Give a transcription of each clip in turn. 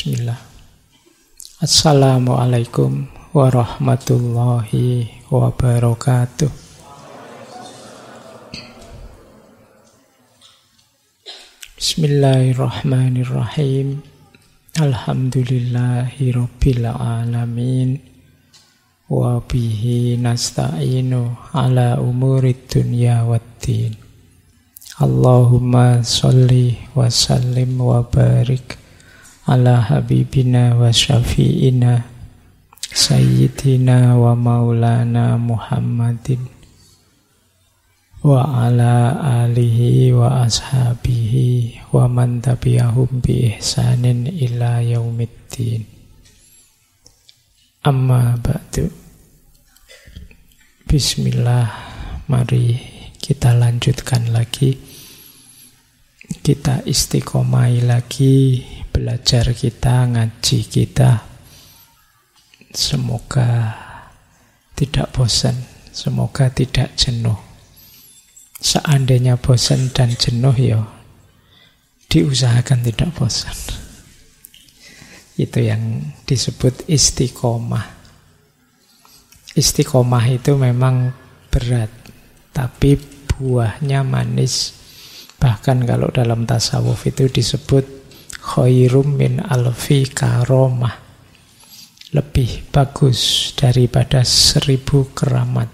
Bismillah. Assalamualaikum warahmatullahi wabarakatuh. Bismillahirrahmanirrahim. Alhamdulillahi rabbil alamin. Wa bihi nasta'inu ala umurid dunya waddin. Allahumma sholli wa sallim wa barik ala habibina wa syafi'ina sayyidina wa maulana Muhammadin wa ala alihi wa ashabihi wa man tabi'ahum bi ihsanin ila yaumiddin. Amma ba'du. Bismillah, mari kita lanjutkan lagi. Kita istiqomai lagi belajar kita, ngaji kita. Semoga tidak bosan, semoga tidak jenuh. Seandainya bosan dan jenuh, ya diusahakan tidak bosan. Itu yang disebut istiqomah. Istiqomah itu memang berat, tapi buahnya manis. Bahkan kalau dalam tasawuf itu disebut khairum min alfi karomah, lebih bagus daripada 1000 keramat.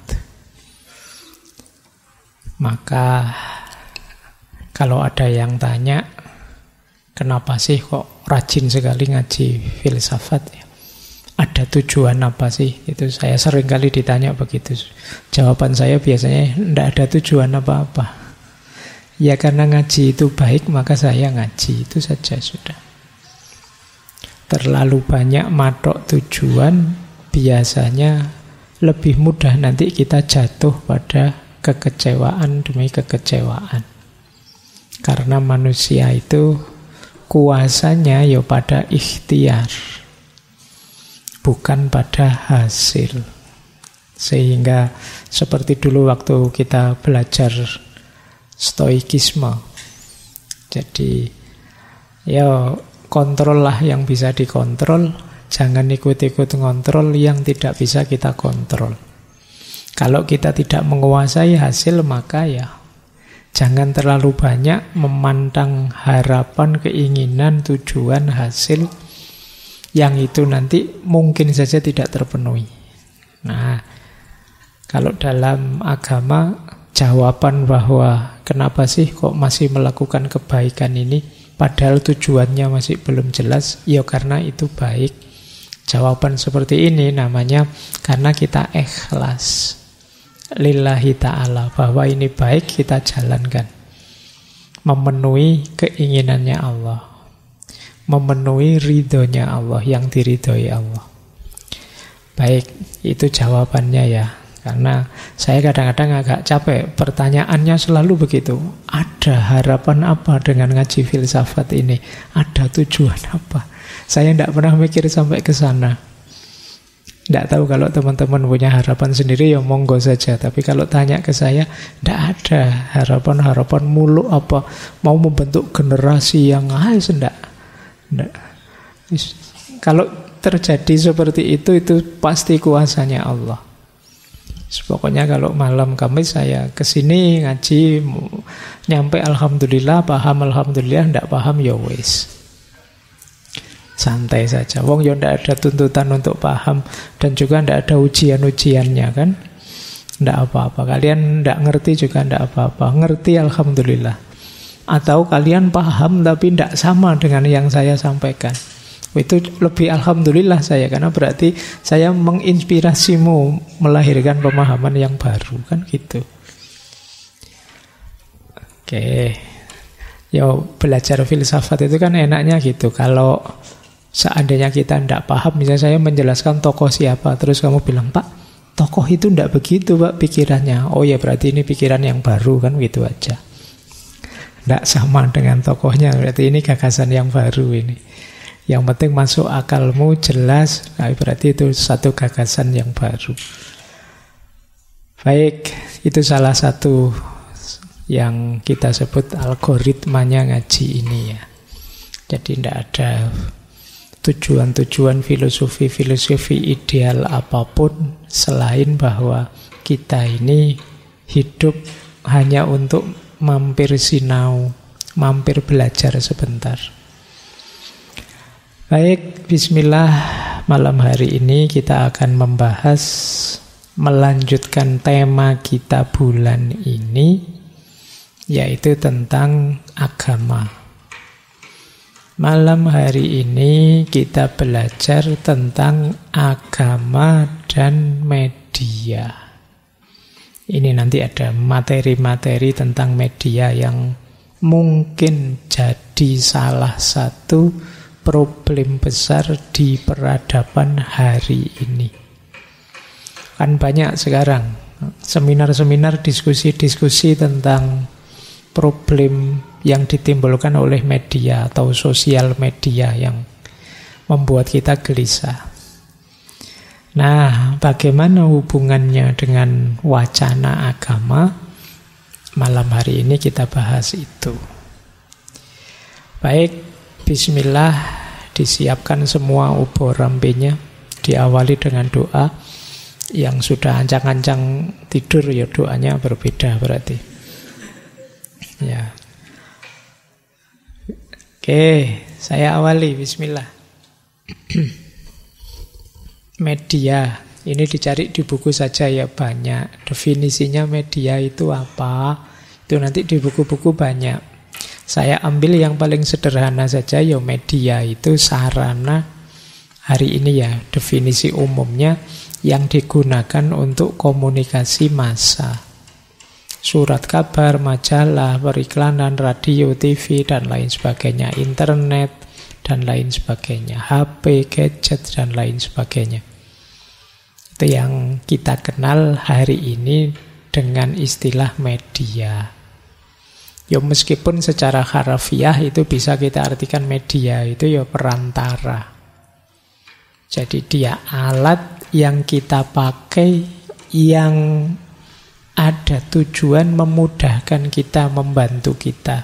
Maka kalau ada yang tanya, kenapa sih kok rajin sekali ngaji filsafat ya? Ada tujuan apa sih? Itu saya sering kali ditanya begitu. Jawaban saya biasanya tidak ada tujuan apa-apa. Ya karena ngaji itu baik, maka saya ngaji, itu saja sudah. Terlalu banyak matok tujuan, biasanya lebih mudah nanti kita jatuh pada kekecewaan demi kekecewaan. Karena manusia itu kuasanya ya pada ikhtiar, bukan pada hasil. Sehingga seperti dulu waktu kita belajar stoikisme, jadi ya kontrollah yang bisa dikontrol, jangan ikut-ikut ngontrol yang tidak bisa kita kontrol. Kalau kita tidak menguasai hasil, maka ya jangan terlalu banyak memandang harapan, keinginan, tujuan, hasil yang itu nanti mungkin saja tidak terpenuhi. Nah, kalau dalam agama jawaban bahwa kenapa sih kok masih melakukan kebaikan ini padahal tujuannya masih belum jelas, ya karena itu baik. Jawaban seperti ini namanya karena kita ikhlas lillahi ta'ala, bahwa ini baik, kita jalankan, memenuhi keinginannya Allah, memenuhi ridhonya Allah, yang diridhoi Allah. Baik, itu jawabannya ya. Karena saya kadang-kadang agak capek, pertanyaannya selalu begitu. Ada harapan apa dengan ngaji filsafat ini? Ada tujuan apa? Saya tidak pernah mikir sampai ke sana. Tidak tahu kalau teman-teman punya harapan sendiri, ya monggo saja. Tapi kalau tanya ke saya, tidak ada harapan-harapan muluk apa. Mau membentuk generasi yang tidak. Kalau terjadi seperti itu pasti kuasanya Allah. Pokoknya kalau malam Kamis saya kesini ngaji, nyampe alhamdulillah, paham alhamdulillah, tidak paham ya wis, santai saja. Wong ya tidak ada tuntutan untuk paham, dan juga tidak ada ujian-ujiannya kan. Tidak apa-apa. Kalian tidak ngerti juga tidak apa-apa. Ngerti alhamdulillah. Atau kalian paham tapi tidak sama dengan yang saya sampaikan, itu lebih alhamdulillah saya, karena berarti saya menginspirasimu melahirkan pemahaman yang baru, kan gitu. Oke. Ya belajar filsafat itu kan enaknya gitu. Kalau seandainya kita tidak paham, misalnya saya menjelaskan tokoh siapa, terus kamu bilang, Pak, tokoh itu tidak begitu Pak pikirannya. Oh ya berarti ini pikiran yang baru, kan gitu aja. Tidak sama dengan tokohnya, berarti ini gagasan yang baru ini. Yang penting masuk akalmu, jelas, nah berarti itu satu gagasan yang baru. Baik, itu salah satu yang kita sebut algoritmanya ngaji ini ya. Jadi tidak ada tujuan-tujuan filosofi ideal apapun selain bahwa kita ini hidup hanya untuk mampir sinau, mampir belajar sebentar. Baik, bismillah, malam hari ini kita akan melanjutkan tema kita bulan ini, yaitu tentang agama. Malam hari ini kita belajar tentang agama dan media. Ini nanti ada materi-materi tentang media yang mungkin jadi salah satu problem besar di peradaban hari ini. Kan banyak sekarang seminar-seminar, diskusi-diskusi tentang problem yang ditimbulkan oleh media atau sosial media yang membuat kita gelisah. Nah, bagaimana hubungannya dengan wacana agama? Malam hari ini kita bahas itu. Baik, bismillah, disiapkan semua ubur rampenya. Diawali dengan doa. Yang sudah ancang-ancang tidur, ya doanya berbeda berarti. Ya. Oke, saya awali, bismillah. Media, ini dicari di buku saja ya, banyak. Definisinya media itu apa? Itu nanti di buku-buku banyak. Saya ambil yang paling sederhana saja, ya media itu sarana hari ini ya, definisi umumnya yang digunakan untuk komunikasi massa. Surat kabar, majalah, periklanan, radio, TV, dan lain sebagainya, internet, dan lain sebagainya, HP, gadget, dan lain sebagainya. Itu yang kita kenal hari ini dengan istilah media. Ya meskipun secara harafiah itu bisa kita artikan media itu ya perantara. Jadi dia alat yang kita pakai yang ada tujuan memudahkan kita, membantu kita.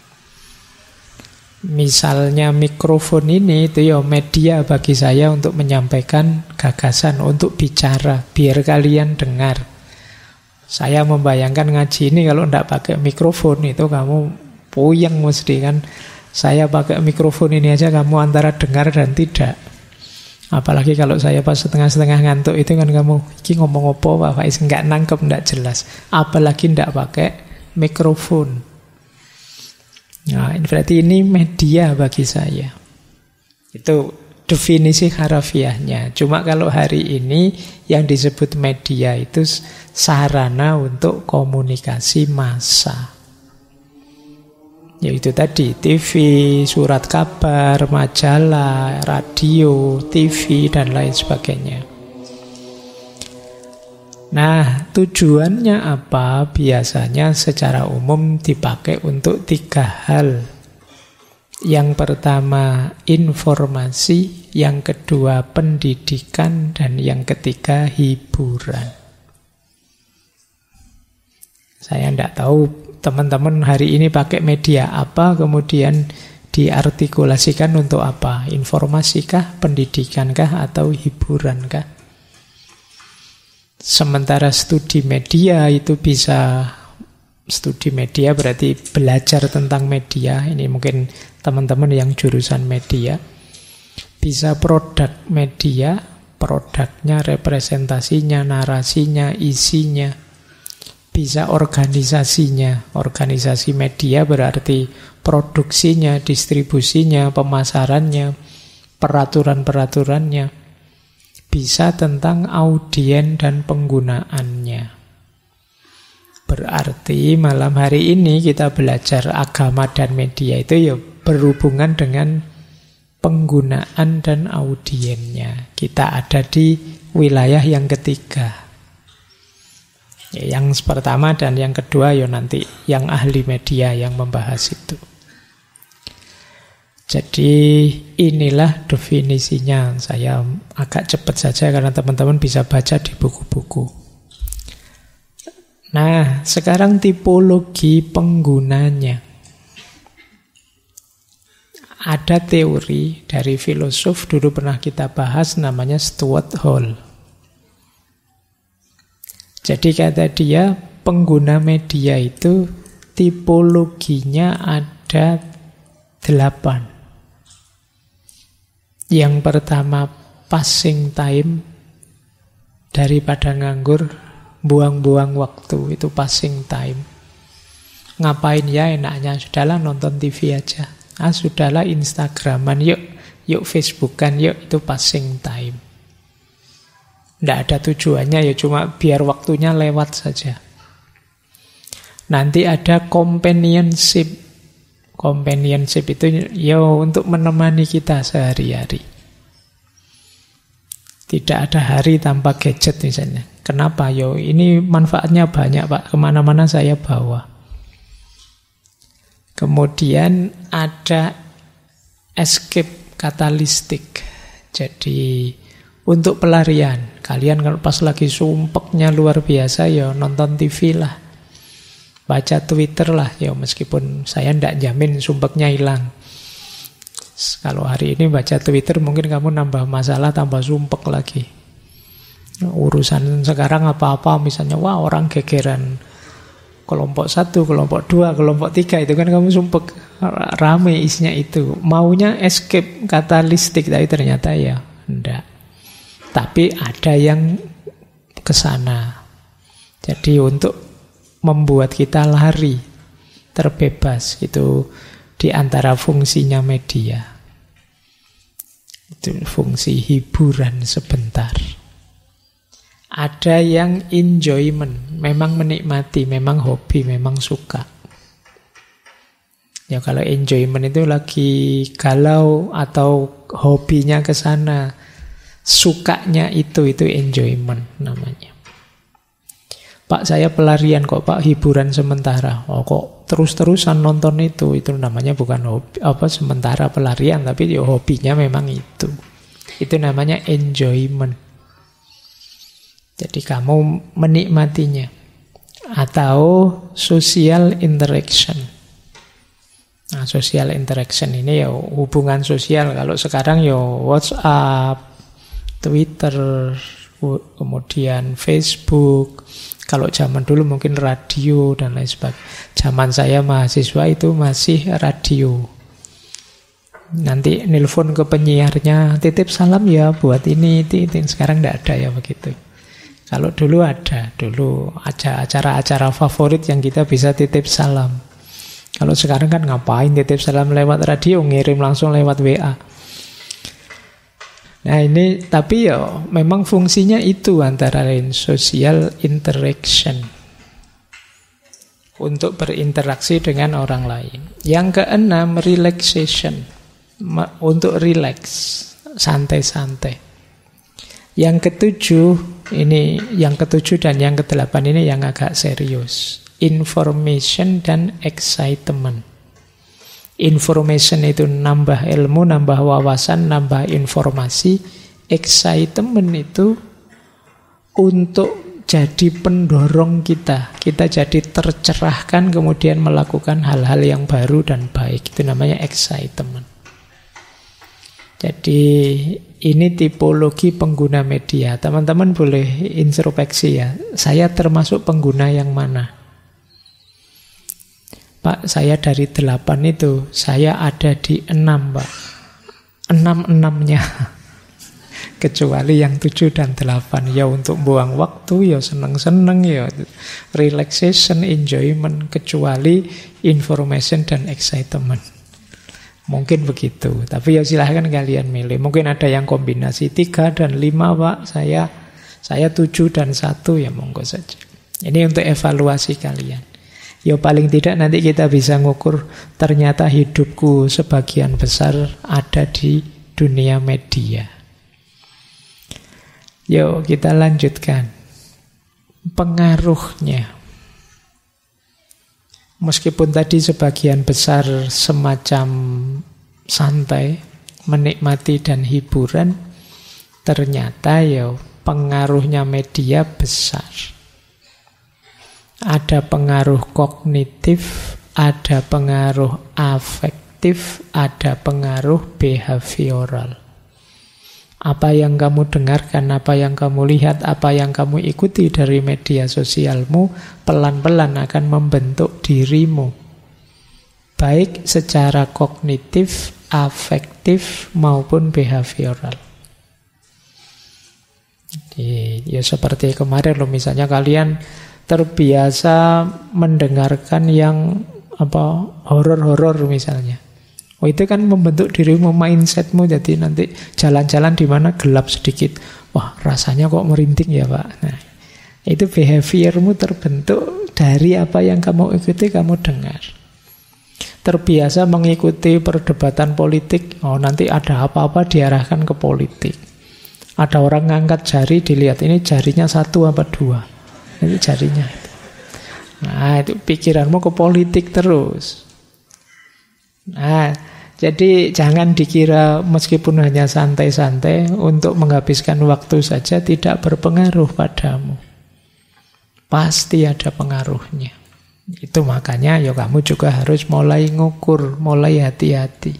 Misalnya mikrofon ini itu ya media bagi saya untuk menyampaikan gagasan, untuk bicara, biar kalian dengar. Saya membayangkan ngaji ini kalau tidak pakai mikrofon itu kamu puyeng mesti kan. Saya pakai mikrofon ini aja kamu antara dengar dan tidak. Apalagi kalau saya pas setengah-setengah ngantuk itu kan kamu ini ngomong apa Pak Faiz, nggak nangkep, nggak jelas. Apalagi nggak pakai mikrofon. Nah, berarti ini media bagi saya. Itu definisi harafiahnya. Cuma kalau hari ini yang disebut media itu sarana untuk komunikasi massa. Yaitu tadi TV, surat kabar, majalah, radio, TV, dan lain sebagainya. Nah, tujuannya apa? Biasanya secara umum dipakai untuk 3 hal. Yang pertama informasi, yang kedua pendidikan, dan yang ketiga hiburan. Saya tidak tahu teman-teman hari ini pakai media apa, kemudian diartikulasikan untuk apa? Informasikah, pendidikankah, atau hiburankah? Sementara studi media itu bisa, studi media berarti belajar tentang media. Ini mungkin teman-teman yang jurusan media. Bisa produk media, produknya, representasinya, narasinya, isinya. Bisa organisasinya. Organisasi media berarti produksinya, distribusinya, pemasarannya, peraturan-peraturannya. Bisa tentang audien dan penggunaannya. Berarti malam hari ini kita belajar agama dan media itu ya berhubungan dengan penggunaan dan audiennya. Kita ada di wilayah yang ketiga. Yang pertama dan yang kedua ya nanti yang ahli media yang membahas itu. Jadi inilah definisinya. Saya agak cepat saja karena teman-teman bisa baca di buku-buku. Nah, sekarang tipologi penggunanya. Ada teori dari filosof dulu pernah kita bahas namanya Stuart Hall. Jadi kata dia, pengguna media itu tipologinya ada 8. Yang pertama passing time, daripada nganggur, buang-buang waktu, itu passing time. Ngapain ya enaknya, sudahlah nonton TV aja. Sudahlah Instagraman, yuk Facebookan, yuk, itu passing time. Tidak ada tujuannya, ya cuma biar waktunya lewat saja. Nanti ada companionship. Companionship itu ya untuk menemani kita sehari-hari. Tidak ada hari tanpa gadget misalnya. Kenapa? Ini manfaatnya banyak Pak, kemana-mana saya bawa. Kemudian ada escape katalistik. Jadi untuk pelarian. Kalian kalau pas lagi sumpeknya luar biasa, nonton TV lah. Baca Twitter lah, meskipun saya tidak jamin sumpeknya hilang. Kalau hari ini baca Twitter mungkin kamu nambah masalah, tambah sumpek lagi. Urusan sekarang apa-apa, misalnya orang gegeran kelompok 1, kelompok 2, kelompok 3, itu kan kamu sumpek, rame isinya itu. Maunya escape katalistik, tapi ternyata enggak. Tapi ada yang kesana. Jadi untuk membuat kita lari, terbebas, itu di antara fungsinya media. Itu fungsi hiburan sebentar. Ada yang enjoyment, memang menikmati, memang hobi, memang suka. Ya kalau enjoyment itu lagi galau atau hobinya ke sana, sukanya itu enjoyment namanya. Pak, saya pelarian kok Pak, hiburan sementara. Kok terus-terusan nonton itu namanya bukan hobi, sementara pelarian, tapi hobinya memang itu. Itu namanya enjoyment. Jadi kamu menikmatinya. Atau social interaction. Nah, social interaction ini hubungan sosial. Kalau sekarang WhatsApp, Twitter, kemudian Facebook. Kalau zaman dulu mungkin radio dan lain sebagainya. Zaman saya mahasiswa itu masih radio. Nanti nelpon ke penyiarnya, titip salam ya buat ini. Sekarang tidak ada begitu. Kalau dulu ada, acara-acara favorit yang kita bisa titip salam. Kalau sekarang kan ngapain titip salam lewat radio, ngirim langsung lewat WA. Nah ini, tapi memang fungsinya itu antara lain social interaction. Untuk berinteraksi dengan orang lain. Yang keenam, relaxation. Untuk relax, santai-santai. Yang ketujuh, yang ketujuh dan yang kedelapan ini yang agak serius. Information dan excitement. Information itu nambah ilmu, nambah wawasan, nambah informasi. Excitement itu untuk jadi pendorong kita. Kita jadi tercerahkan, kemudian melakukan hal-hal yang baru dan baik. Itu namanya excitement. Jadi ini tipologi pengguna media. Teman-teman boleh introspeksi ya. Saya termasuk pengguna yang mana? Pak, saya dari 8 itu, saya ada di 6 Pak. 6-6-nya. Kecuali yang 7 dan 8. Ya untuk buang waktu, ya seneng-seneng, ya relaxation, enjoyment. Kecuali information dan excitement. Mungkin begitu, tapi silahkan kalian milih. Mungkin ada yang kombinasi 3 dan 5 Pak. Saya 7 dan 1, ya monggo saja. Ini untuk evaluasi kalian. Ya paling tidak nanti kita bisa ngukur, ternyata hidupku sebagian besar ada di dunia media. Yuk kita lanjutkan. Pengaruhnya. Meskipun tadi sebagian besar semacam santai, menikmati dan hiburan, ternyata pengaruhnya media besar. Ada pengaruh kognitif, ada pengaruh afektif, afektif, ada pengaruh behavioral. Apa yang kamu dengarkan, apa yang kamu lihat, apa yang kamu ikuti dari media sosialmu, pelan-pelan akan membentuk dirimu. Baik secara kognitif, afektif, maupun behavioral. Jadi, ya seperti kemarin loh, misalnya kalian terbiasa mendengarkan yang horor-horor misalnya. Oh, itu kan membentuk dirimu, mindsetmu, jadi nanti jalan-jalan di mana gelap sedikit. Wah, rasanya kok merinding ya, Pak. Nah, itu behaviormu terbentuk dari apa yang kamu ikuti, kamu dengar. Terbiasa mengikuti perdebatan politik, oh nanti ada apa-apa diarahkan ke politik. Ada orang ngangkat jari, dilihat ini jarinya 1 apa 2. Itu jarinya itu. Nah, itu pikiranmu ke politik terus. Nah, jadi jangan dikira meskipun hanya santai-santai untuk menghabiskan waktu saja tidak berpengaruh padamu. Pasti ada pengaruhnya. Itu makanya ya kamu juga harus mulai ngukur, mulai hati-hati.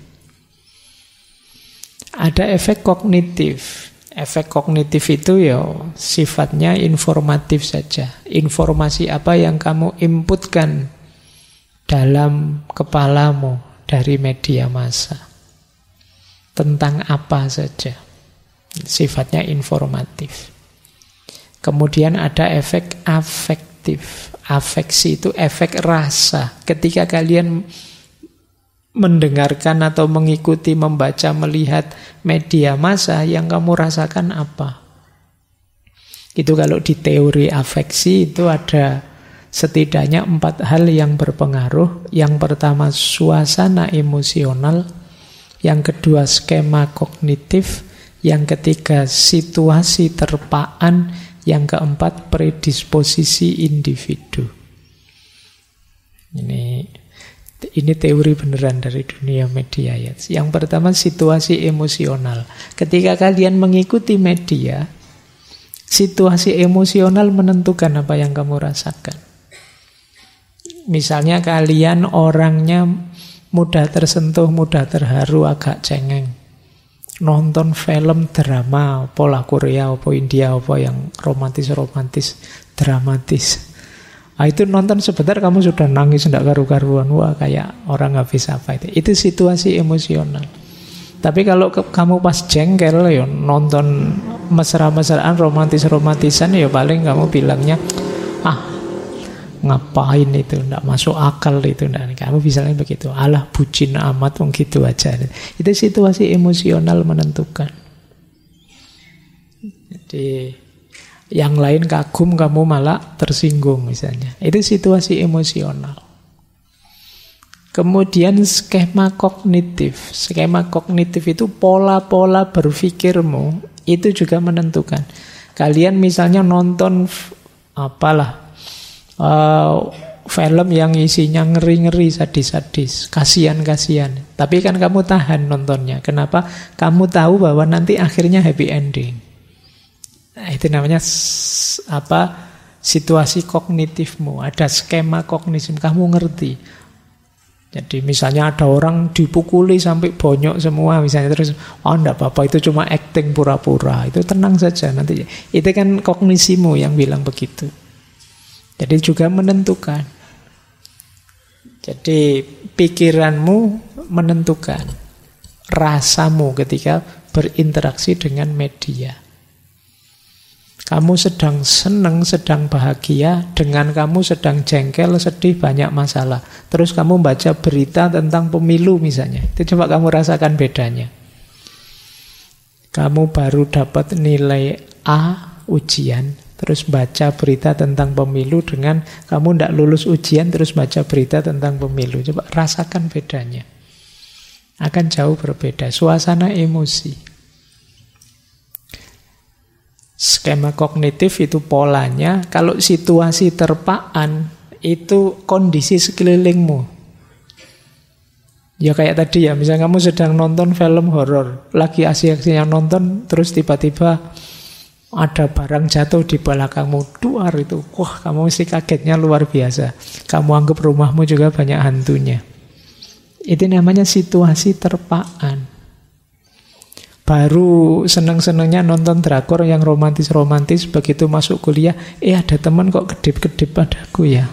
Ada efek kognitif. Efek kognitif itu ya sifatnya informatif saja. Informasi apa yang kamu inputkan dalam kepalamu dari media massa. Tentang apa saja. Sifatnya informatif. Kemudian ada efek afektif. Afeksi itu efek rasa. Ketika kalian mendengarkan atau mengikuti, membaca, melihat media massa, yang kamu rasakan apa? Itu kalau di teori afeksi itu ada setidaknya 4 hal yang berpengaruh. Yang pertama suasana emosional, yang kedua skema kognitif, yang ketiga situasi terpaan, yang keempat predisposisi individu. Ini teori beneran dari dunia media ya. Yang pertama situasi emosional. Ketika kalian mengikuti media, situasi emosional menentukan apa yang kamu rasakan. Misalnya kalian orangnya mudah tersentuh, mudah terharu, agak cengeng. Nonton film drama, pola Korea, apa India, apa yang romantis-romantis, dramatis. Nah, itu nonton sebentar kamu sudah nangis tidak karu-karuan. Wah, kayak orang habis apa itu. Itu situasi emosional. Tapi kalau kamu pas jengkel ya nonton mesra-mesraan, romantis-romantisan ya paling kamu bilangnya ngapain itu, tidak masuk akal itu. Nah, kamu misalnya begitu, alah bucin amat, gitu aja. Itu situasi emosional menentukan. Jadi yang lain kagum, kamu malah tersinggung misalnya. Itu situasi emosional. Kemudian skema kognitif. Skema kognitif itu pola-pola berpikirmu. Itu juga menentukan. Kalian misalnya nonton film yang isinya ngeri-ngeri, sadis-sadis, kasihan-kasihan. Tapi kan kamu tahan nontonnya. Kenapa? Kamu tahu bahwa nanti akhirnya happy ending. Nah, itu namanya situasi kognitifmu. Ada skema kognitif, kamu ngerti. Jadi misalnya ada orang dipukuli sampai bonyok semua misalnya, terus enggak apa-apa, itu cuma acting pura-pura. Itu tenang saja nanti. Itu kan kognisimu yang bilang begitu. Jadi juga menentukan. Jadi pikiranmu menentukan rasamu ketika berinteraksi dengan media. Kamu sedang senang, sedang bahagia, dengan kamu sedang jengkel, sedih, banyak masalah. Terus kamu baca berita tentang pemilu misalnya. Itu coba kamu rasakan bedanya. Kamu baru dapat nilai A ujian, terus baca berita tentang pemilu, dengan kamu tidak lulus ujian terus baca berita tentang pemilu. Coba rasakan bedanya. Akan jauh berbeda. Suasana emosi. Skema kognitif itu polanya. Kalau situasi terpaan itu kondisi sekelilingmu. Ya kayak tadi ya, misalnya kamu sedang nonton film horor, lagi asik-asiknya nonton, terus tiba-tiba ada barang jatuh di belakangmu, duar itu. Wah, kamu mesti kagetnya luar biasa. Kamu anggap rumahmu juga banyak hantunya. Itu namanya situasi terpaan. Baru seneng-senengnya nonton drakor yang romantis-romantis, begitu masuk kuliah, ada teman kok kedip-kedip padaku ya.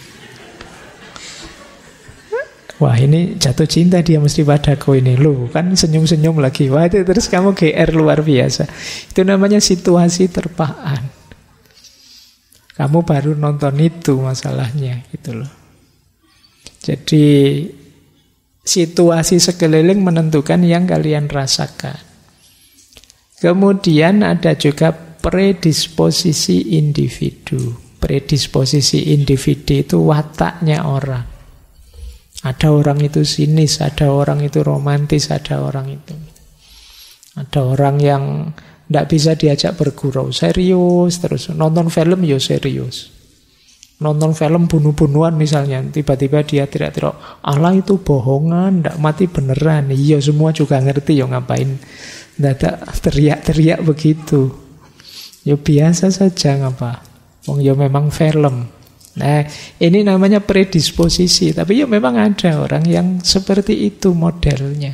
Wah, ini jatuh cinta dia mesti padaku ini. Loh, kan senyum-senyum lagi. Wah, itu terus kamu GR luar biasa. Itu namanya situasi terpaan. Kamu baru nonton itu masalahnya, gitu loh. Jadi situasi sekeliling menentukan yang kalian rasakan. Kemudian ada juga predisposisi individu. Predisposisi individu itu wataknya orang. Ada orang itu sinis, ada orang itu romantis, ada orang itu. Ada orang yang tidak bisa diajak bergurau, serius terus. Nonton film ya serius. Nonton film bunuh-bunuhan misalnya, tiba-tiba dia teriak-teriak, Allah itu bohongan, tidak mati beneran. Iya, semua juga ngerti ya, ngapain tidak teriak-teriak begitu. Ya biasa saja, ngapa? Wong ya memang film. Nah, ini namanya predisposisi. Tapi ya memang ada orang yang seperti itu modelnya.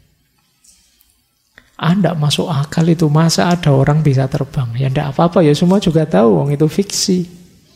Tidak masuk akal itu. Masa ada orang bisa terbang? Ya tidak apa-apa, ya semua juga tahu wong itu fiksi.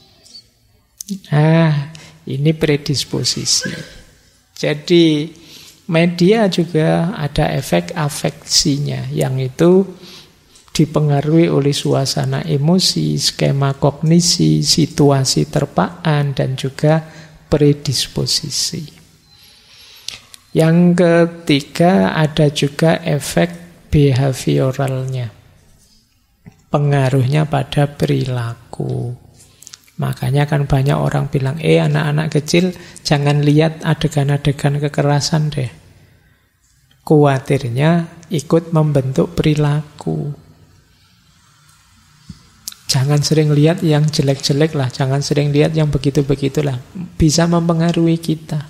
Nah, ini predisposisi. Jadi media juga ada efek afeksinya, yang itu dipengaruhi oleh suasana emosi, skema kognisi, situasi terpaan, dan juga predisposisi. Yang ketiga ada juga efek behavioralnya, pengaruhnya pada perilaku. Makanya kan banyak orang bilang, anak-anak kecil jangan lihat adegan-adegan kekerasan deh. Kuatirnya ikut membentuk perilaku. Jangan sering lihat yang jelek-jelek lah, jangan sering lihat yang begitu-begitulah. Bisa mempengaruhi kita.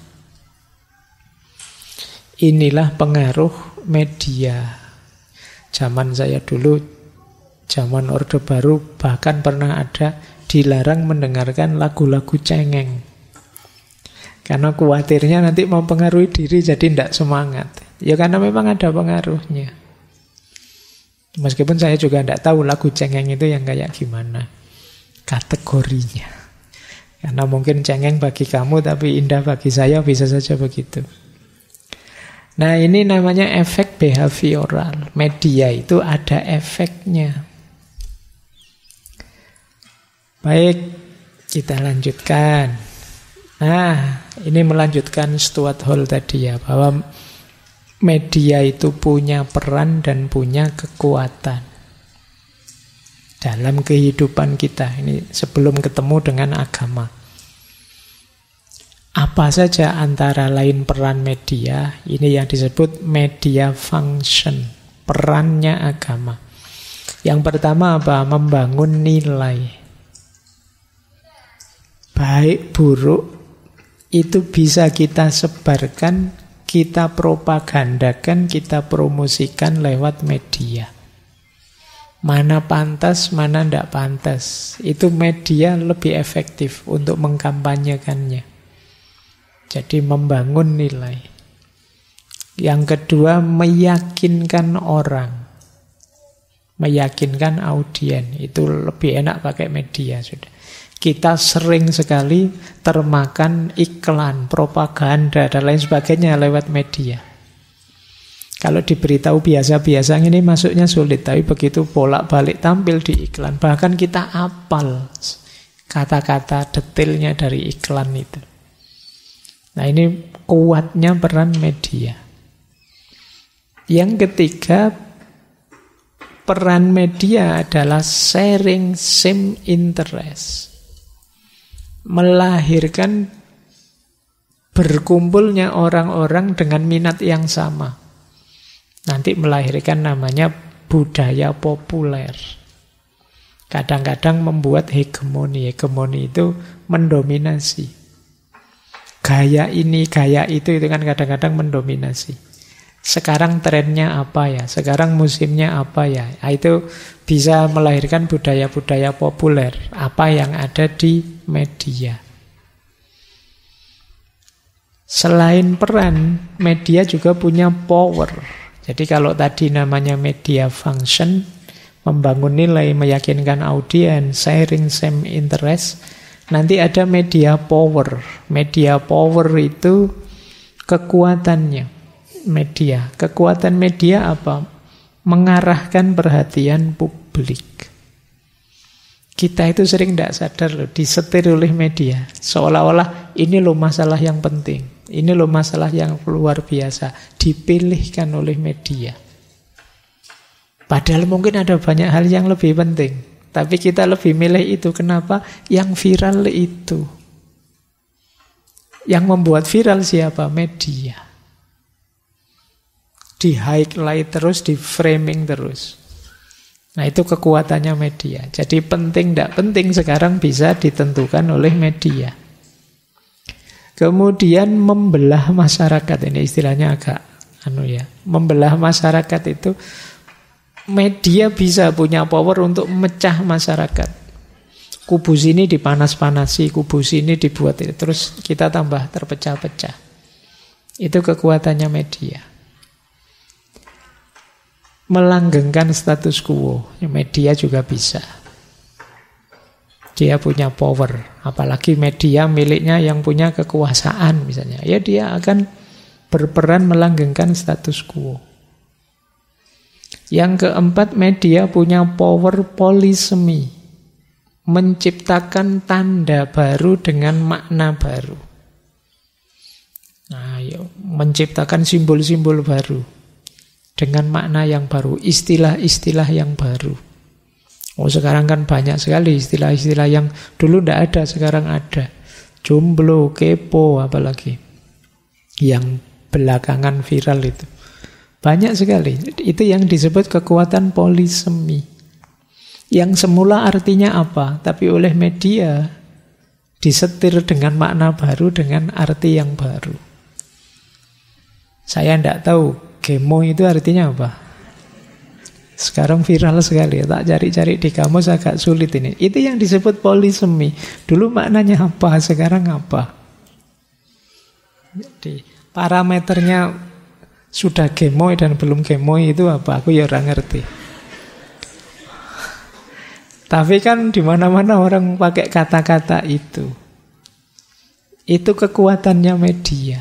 Inilah pengaruh media. Zaman saya dulu, zaman Orde Baru, bahkan pernah ada dilarang mendengarkan lagu-lagu cengeng. Karena khawatirnya nanti mempengaruhi diri jadi tidak semangat. Ya karena memang ada pengaruhnya. Meskipun saya juga tidak tahu lagu cengeng itu yang kayak gimana kategorinya. Karena mungkin cengeng bagi kamu tapi indah bagi saya, bisa saja begitu. Nah, ini namanya efek behavioral. Media itu ada efeknya. Baik, kita lanjutkan. Nah, ini melanjutkan Stuart Hall tadi ya, bahwa media itu punya peran dan punya kekuatan dalam kehidupan kita. Ini sebelum ketemu dengan agama. Apa saja antara lain peran media? Ini yang disebut media function, perannya agama. Yang pertama apa? Membangun nilai. Baik buruk itu bisa kita sebarkan, kita propagandakan, kita promosikan lewat media. Mana pantas, mana tidak pantas. Itu media lebih efektif untuk mengkampanyekannya. Jadi membangun nilai. Yang kedua, meyakinkan orang. Meyakinkan audien. Itu lebih enak pakai media sudah. Kita sering sekali termakan iklan, propaganda, dan lain sebagainya lewat media. Kalau diberitahu biasa-biasa ini masuknya sulit, tapi begitu bolak-balik tampil di iklan, bahkan kita hafal kata-kata detailnya dari iklan itu. Nah, ini kuatnya peran media. Yang ketiga, peran media adalah sharing same interest. Melahirkan berkumpulnya orang-orang dengan minat yang sama. Nanti melahirkan namanya budaya populer. Kadang-kadang membuat hegemoni. Hegemoni itu mendominasi. Gaya ini, gaya itu kan kadang-kadang mendominasi. Sekarang trennya apa ya? Sekarang musimnya apa ya? Nah, itu bisa melahirkan budaya-budaya populer. Apa yang ada di media. Selain peran, media juga punya power. Jadi kalau tadi namanya media function, membangun nilai, meyakinkan audiens, sharing same interest, nanti ada media power. Media power itu kekuatannya media. Kekuatan media apa? Mengarahkan perhatian publik. Kita itu sering tidak sadar loh, disetir oleh media. Seolah-olah ini loh masalah yang penting. Ini loh masalah yang luar biasa. Dipilihkan oleh media. Padahal mungkin ada banyak hal yang lebih penting. Tapi kita lebih milih itu. Kenapa? Yang viral itu. Yang membuat viral siapa? Media. Di-highlight terus, di-framing terus. Nah itu kekuatannya media. Jadi penting tidak penting sekarang bisa ditentukan oleh media. Kemudian membelah masyarakat. Ini istilahnya agak membelah masyarakat itu media bisa punya power untuk memecah masyarakat. Kubu sini dipanas-panasi, kubu sini dibuat itu. Terus kita tambah terpecah-pecah. Itu kekuatannya media. Melanggengkan status quo. Media juga bisa. Dia punya power. Apalagi media miliknya yang punya kekuasaan misalnya. Ya dia akan berperan melanggengkan status quo. Yang keempat, media punya power polisemi. Menciptakan tanda baru dengan makna baru. Nah, menciptakan simbol-simbol baru dengan makna yang baru, istilah-istilah yang baru. Oh, sekarang kan banyak sekali istilah-istilah yang dulu tidak ada, sekarang ada. Jomblo, kepo, apalagi yang belakangan viral itu. Banyak sekali. Itu yang disebut kekuatan polisemi. Yang semula artinya apa? Tapi oleh media disetir dengan makna baru, dengan arti yang baru. Saya tidak tahu gemo itu artinya apa. Sekarang viral sekali. Tak cari-cari di kamus agak sulit ini. Itu yang disebut polisemi. Dulu maknanya apa, sekarang apa. Jadi parameternya sudah gemoy dan belum gemoy itu apa? Aku ya orang ngerti. Tapi kan di mana-mana orang pakai kata-kata itu. Itu kekuatannya media.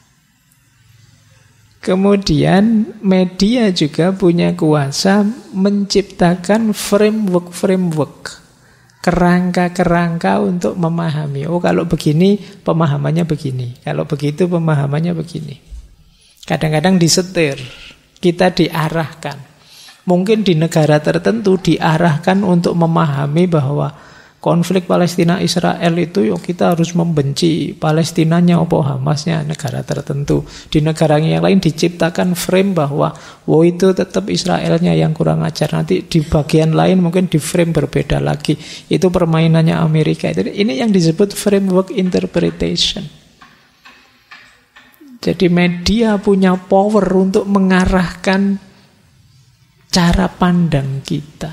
Kemudian media juga punya kuasa menciptakan framework, kerangka-kerangka untuk memahami. Oh, kalau begini pemahamannya begini. Kalau begitu pemahamannya begini. Kadang-kadang disetir, kita diarahkan. Mungkin di negara tertentu diarahkan untuk memahami bahwa konflik Palestina-Israel itu kita harus membenci Palestinanya atau Hamasnya, negara tertentu. Di negara yang lain diciptakan frame bahwa itu tetap Israelnya yang kurang ajar. Nanti di bagian lain mungkin di frame berbeda lagi. Itu permainannya Amerika. Ini yang disebut framework interpretation. Jadi media punya power untuk mengarahkan cara pandang kita.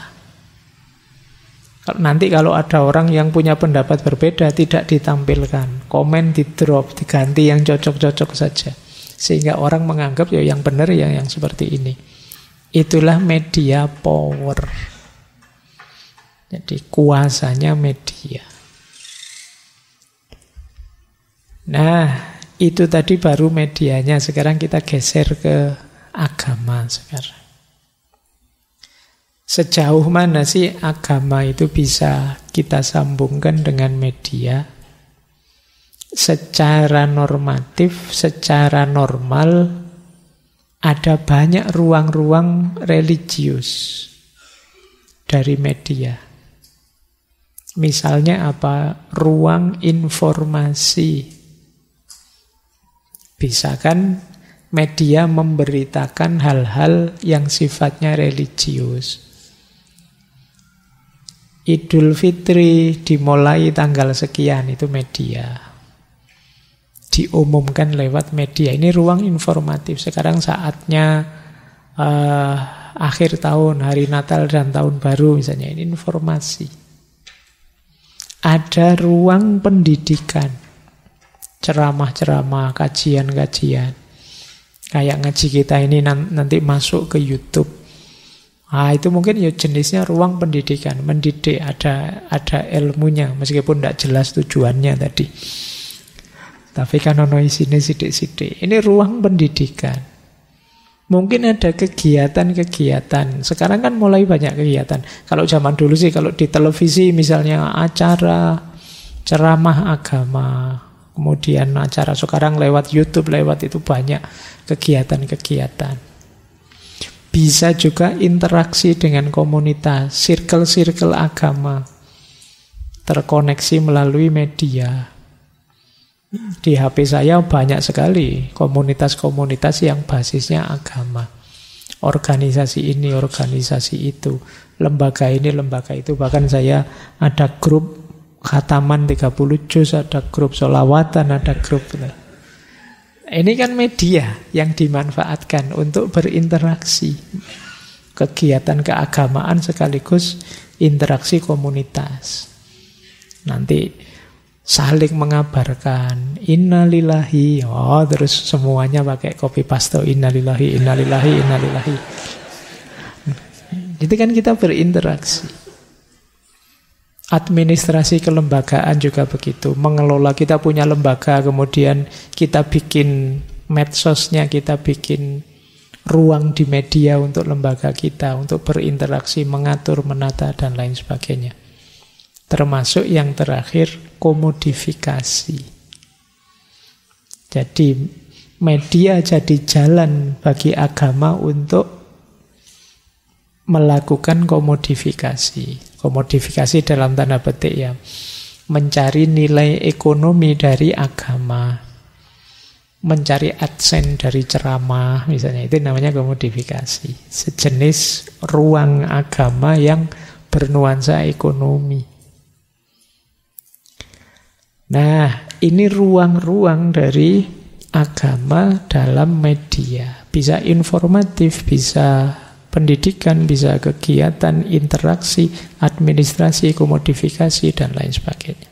Nanti kalau ada orang yang punya pendapat berbeda, tidak ditampilkan, komen di drop, diganti yang cocok-cocok saja, sehingga orang menganggap yang benar yang seperti ini. Itulah media power. Jadi kuasanya media. Nah, itu tadi baru medianya. Sekarang kita geser ke agama sekarang. Sejauh mana sih agama itu bisa kita sambungkan dengan media? Secara normatif, secara normal, ada banyak ruang-ruang religius dari media. Misalnya apa? Ruang informasi. Bisa kan media memberitakan hal-hal yang sifatnya religius. Idul Fitri dimulai tanggal sekian, itu media. Diumumkan lewat media. Ini ruang informatif. Sekarang saatnya akhir tahun, hari Natal dan Tahun Baru misalnya. Ini informasi. Ada ruang pendidikan. ceramah-ceramah, kajian-kajian. Kayak ngaji kita ini nanti masuk ke YouTube. Itu mungkin ya jenisnya ruang pendidikan, mendidik, ada ilmunya, meskipun tidak jelas tujuannya tadi. Tapi kan ono isine sithik-sithik. Ini ruang pendidikan. Mungkin ada kegiatan-kegiatan. Sekarang kan mulai banyak kegiatan. Kalau zaman dulu sih, kalau di televisi misalnya acara ceramah agama, kemudian acara, sekarang lewat YouTube, lewat itu banyak kegiatan-kegiatan. Bisa juga interaksi dengan komunitas, circle-circle agama, terkoneksi melalui media. Di HP saya banyak sekali komunitas-komunitas yang basisnya agama. Organisasi ini, organisasi itu, lembaga ini, lembaga itu. Bahkan saya ada grup khataman 30 juz, ada grup sholawatan, ada grup. Ini kan media yang dimanfaatkan untuk berinteraksi. Kegiatan keagamaan sekaligus interaksi komunitas. Nanti saling mengabarkan innalillahi, terus semuanya pakai copy paste innalillahi, innalillahi, innalillahi. Itu kan kita berinteraksi. Administrasi kelembagaan juga begitu. Mengelola, kita punya lembaga, kemudian kita bikin medsosnya, kita bikin ruang di media untuk lembaga kita, untuk berinteraksi, mengatur, menata, dan lain sebagainya. Termasuk yang terakhir, komodifikasi. Jadi media jadi jalan bagi agama untuk melakukan komodifikasi. Komodifikasi dalam tanda petik ya, mencari nilai ekonomi dari agama, mencari adsense dari ceramah misalnya, itu namanya komodifikasi. Sejenis ruang agama yang bernuansa ekonomi. Nah, ini ruang-ruang dari agama dalam media. Bisa informatif, bisa pendidikan, bisa kegiatan, interaksi, administrasi, komodifikasi, dan lain sebagainya.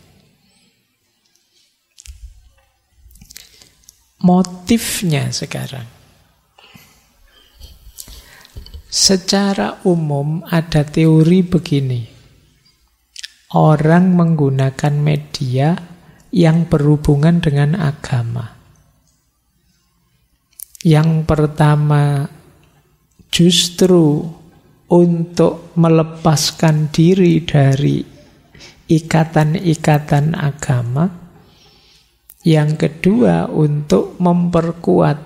Motifnya sekarang. Secara umum ada teori begini. Orang menggunakan media yang berhubungan dengan agama. Yang pertama, justru untuk melepaskan diri dari ikatan-ikatan agama. Yang kedua, untuk memperkuat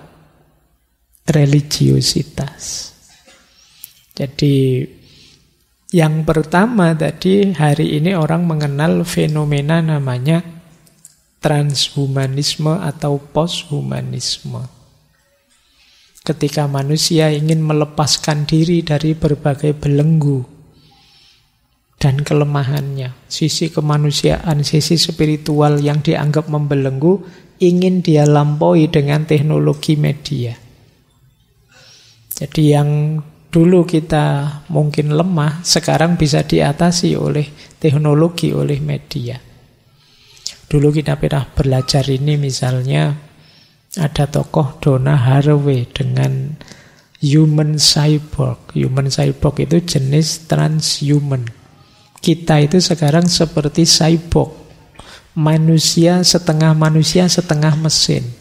religiositas. Jadi, yang pertama tadi, hari ini orang mengenal fenomena namanya transhumanisme atau posthumanisme. Ketika manusia ingin melepaskan diri dari berbagai belenggu dan kelemahannya, sisi kemanusiaan, sisi spiritual yang dianggap membelenggu, ingin dia lampaui dengan teknologi media. Jadi yang dulu kita mungkin lemah, sekarang bisa diatasi oleh teknologi, oleh media. Dulu kita pernah belajar ini, misalnya ada tokoh Donna Haraway dengan human cyborg. Human cyborg itu jenis transhuman. Kita itu sekarang seperti cyborg. Manusia, setengah mesin.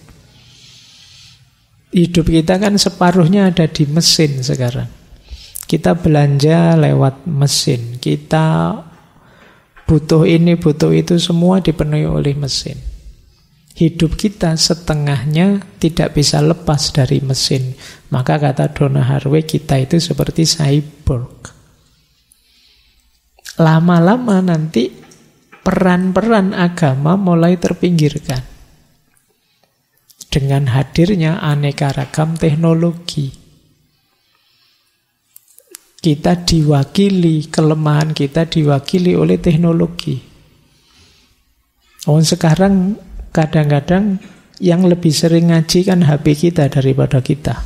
Hidup kita kan separuhnya ada di mesin sekarang. Kita belanja lewat mesin. Kita butuh ini, butuh itu, semua dipenuhi oleh mesin. Hidup kita setengahnya tidak bisa lepas dari mesin. Maka kata Donna Haraway, kita itu seperti cyborg. Lama-lama nanti peran-peran agama mulai terpinggirkan. Dengan hadirnya aneka ragam teknologi. Kita diwakili, kelemahan kita diwakili oleh teknologi. Sekarang kadang-kadang yang lebih sering ngaji kan HP kita daripada kita.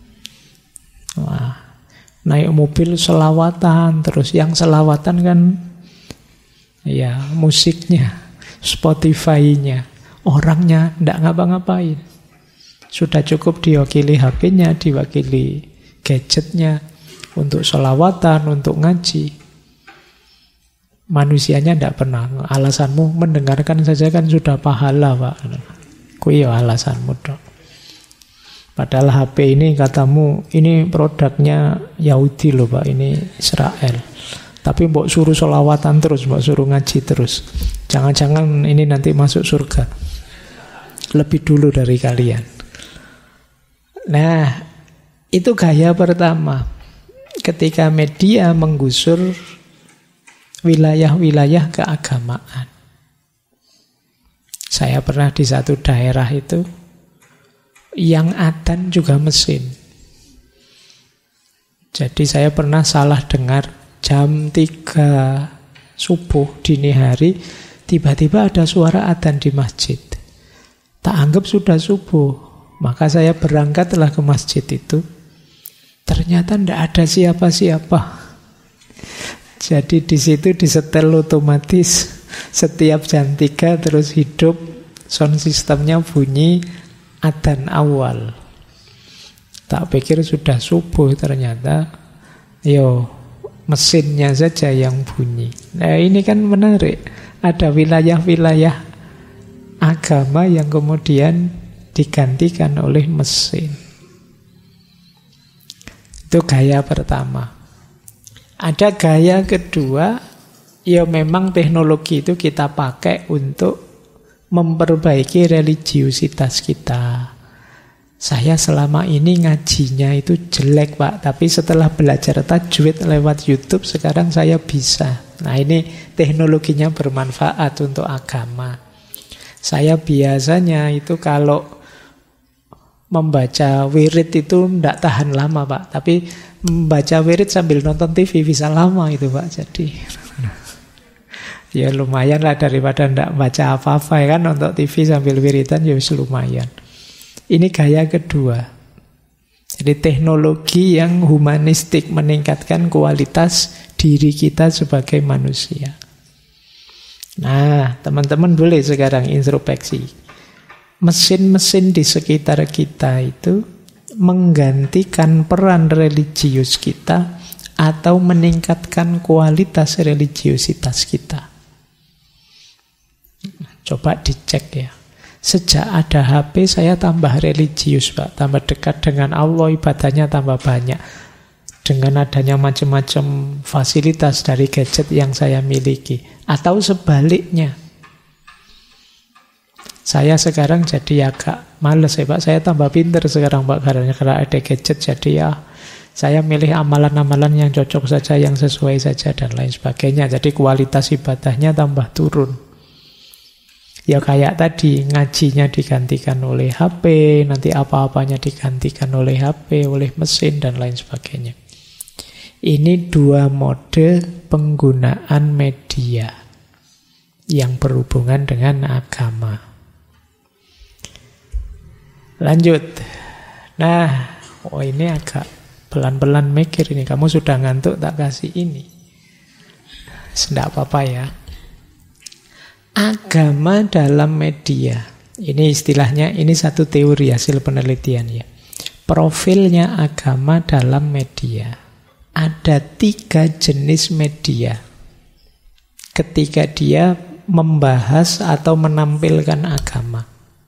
Naik mobil selawatan, terus yang selawatan kan ya musiknya, Spotify-nya. orangnya tidak ngapa-ngapain. Sudah cukup diwakili HP-nya, diwakili gadgetnya, untuk sholawatan, untuk ngaji. Manusianya tidak pernah. Alasanmu mendengarkan saja kan sudah pahala, Pak. Kuwi ya alasanmu dok. Padahal HP ini katamu, ini produknya Yahudi loh Pak, ini Israel. Tapi mbok suruh sholawatan terus, mbok suruh ngaji terus. Jangan-jangan ini nanti masuk surga lebih dulu dari kalian. Nah, itu gaya pertama. Ketika media menggusur wilayah-wilayah keagamaan. Saya pernah di satu daerah itu yang adzan juga mesin. Jadi saya pernah salah dengar jam 3 subuh dini hari, tiba-tiba ada suara adzan di masjid. Tak anggap sudah subuh. Maka saya berangkatlah ke masjid itu. Ternyata tidak ada siapa-siapa. Jadi di situ disetel otomatis setiap jam 3 terus hidup, sound systemnya bunyi adzan awal. Tak pikir sudah subuh, ternyata mesinnya saja yang bunyi. Nah ini kan menarik. Ada wilayah-wilayah agama yang kemudian digantikan oleh mesin. Itu gaya pertama. Ada gaya kedua, ya memang teknologi itu kita pakai untuk memperbaiki religiusitas kita. Saya selama ini ngajinya itu jelek Pak, tapi setelah belajar tajwid lewat YouTube sekarang saya bisa. Nah ini teknologinya bermanfaat untuk agama. Saya biasanya itu kalau membaca wirid itu tidak tahan lama Pak, tapi membaca wirid sambil nonton TV bisa lama itu Pak. Jadi ya lumayan lah daripada tidak baca apa-apa ya kan, nonton TV sambil wiridan ya lumayan. Ini gaya kedua. Jadi teknologi yang humanistik meningkatkan kualitas diri kita sebagai manusia. Nah, teman-teman boleh sekarang introspeksi. Mesin-mesin di sekitar kita itu menggantikan peran religius kita atau meningkatkan kualitas religiusitas kita. Coba dicek ya. Sejak ada HP saya tambah religius Pak, tambah dekat dengan Allah, ibadahnya tambah banyak. Dengan adanya macam-macam fasilitas dari gadget yang saya miliki. Atau sebaliknya, saya sekarang jadi agak males ya Pak, saya tambah pinter sekarang Pak, karena ada gadget. Jadi ya saya milih amalan-amalan yang cocok saja, yang sesuai saja dan lain sebagainya. Jadi kualitas ibadahnya tambah turun. Ya kayak tadi, ngajinya digantikan oleh HP, nanti apa-apanya digantikan oleh HP, oleh mesin dan lain sebagainya. Ini dua mode penggunaan media yang berhubungan dengan agama. Lanjut. Nah, ini agak pelan-pelan mikir ini. Kamu sudah ngantuk tak kasih ini. Tidak apa-apa ya. Agama dalam media. Ini istilahnya, ini satu teori hasil penelitian ya. Profilnya agama dalam media. Ada 3 jenis media ketika dia membahas atau menampilkan agama.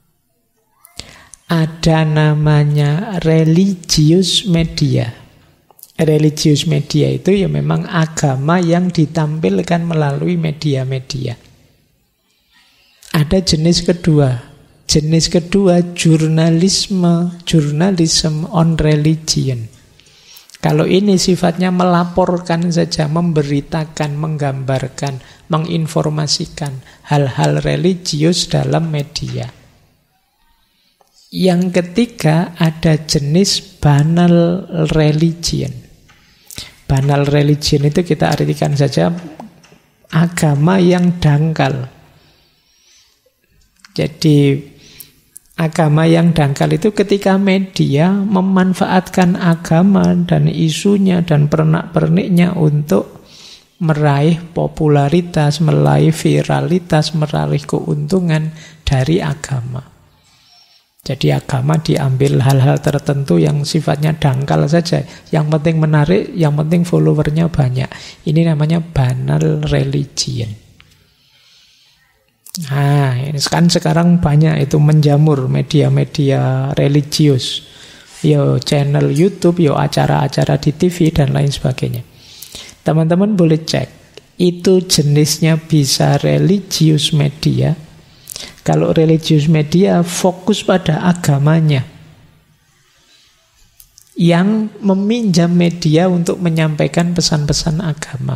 Ada namanya religious media. Religious media itu ya memang agama yang ditampilkan melalui media-media. Ada jenis kedua. Jenis kedua jurnalisme, journalism on religion. Kalau ini sifatnya melaporkan saja, memberitakan, menggambarkan, menginformasikan hal-hal religius dalam media. Yang ketiga ada jenis banal religion. Banal religion itu kita artikan saja agama yang dangkal. Jadi agama yang dangkal itu ketika media memanfaatkan agama dan isunya dan pernak-perniknya untuk meraih popularitas, meraih viralitas, meraih keuntungan dari agama. Jadi agama diambil hal-hal tertentu yang sifatnya dangkal saja. Yang penting menarik, yang penting followernya banyak. Ini namanya banal religion. Nah, ini kan sekarang banyak itu menjamur media-media religius. Yo channel YouTube, yo acara-acara di TV dan lain sebagainya. Teman-teman boleh cek. Itu jenisnya bisa religius media. Kalau religius media fokus pada agamanya. Yang meminjam media untuk menyampaikan pesan-pesan agama.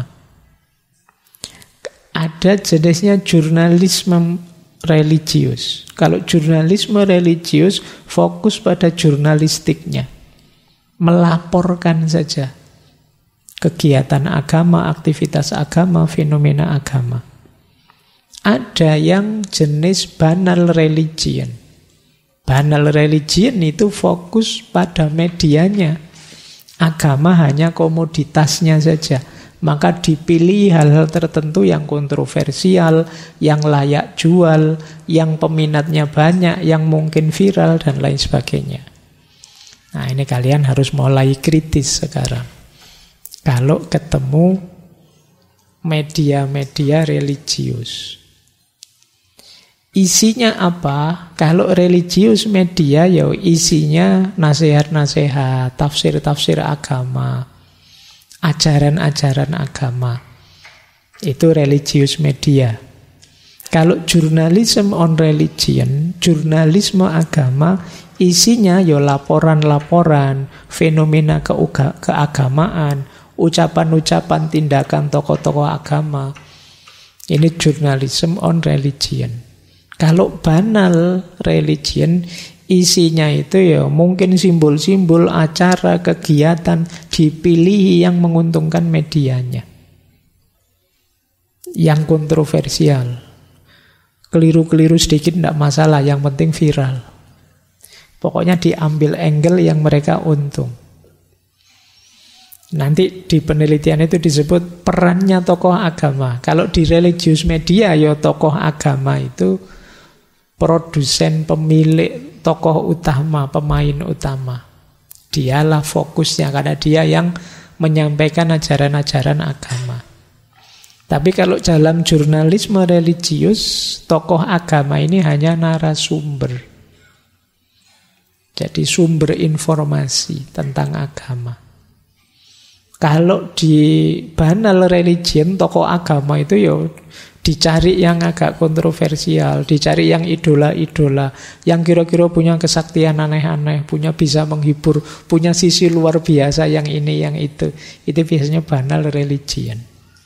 Ada jenisnya jurnalisme religius. Kalau jurnalisme religius fokus pada jurnalistiknya. Melaporkan saja kegiatan agama, aktivitas agama, fenomena agama. Ada yang jenis banal religion. Banal religion itu fokus pada medianya. Agama hanya komoditasnya saja. Maka dipilih hal-hal tertentu yang kontroversial, yang layak jual, yang peminatnya banyak, yang mungkin viral, dan lain sebagainya. Nah, ini kalian harus mulai kritis sekarang. Kalau ketemu media-media religius. Isinya apa? Kalau religius media, ya isinya nasihat-nasihat, tafsir-tafsir agama, ajaran-ajaran agama. Itu religius media. Kalau journalism on religion, jurnalisme agama, isinya ya laporan-laporan, fenomena keagamaan, ucapan-ucapan, tindakan tokoh-tokoh agama. Ini journalism on religion. Kalau banal religion, isinya itu ya mungkin simbol-simbol, acara, kegiatan, dipilih yang menguntungkan medianya. Yang kontroversial. Keliru-keliru sedikit tidak masalah, yang penting viral. Pokoknya diambil angle yang mereka untung. Nanti di penelitian itu disebut perannya tokoh agama. Kalau di religius media, ya tokoh agama itu produsen, pemilik, tokoh utama, pemain utama. Dialah fokusnya karena dia yang menyampaikan ajaran-ajaran agama. Tapi kalau dalam jurnalisme religius, tokoh agama ini hanya narasumber. Jadi sumber informasi tentang agama. Kalau di banal religion, tokoh agama itu ya dicari yang agak kontroversial, dicari yang idola-idola, yang kira-kira punya kesaktian aneh-aneh, punya bisa menghibur, punya sisi luar biasa yang ini, yang itu. Itu biasanya banal religion.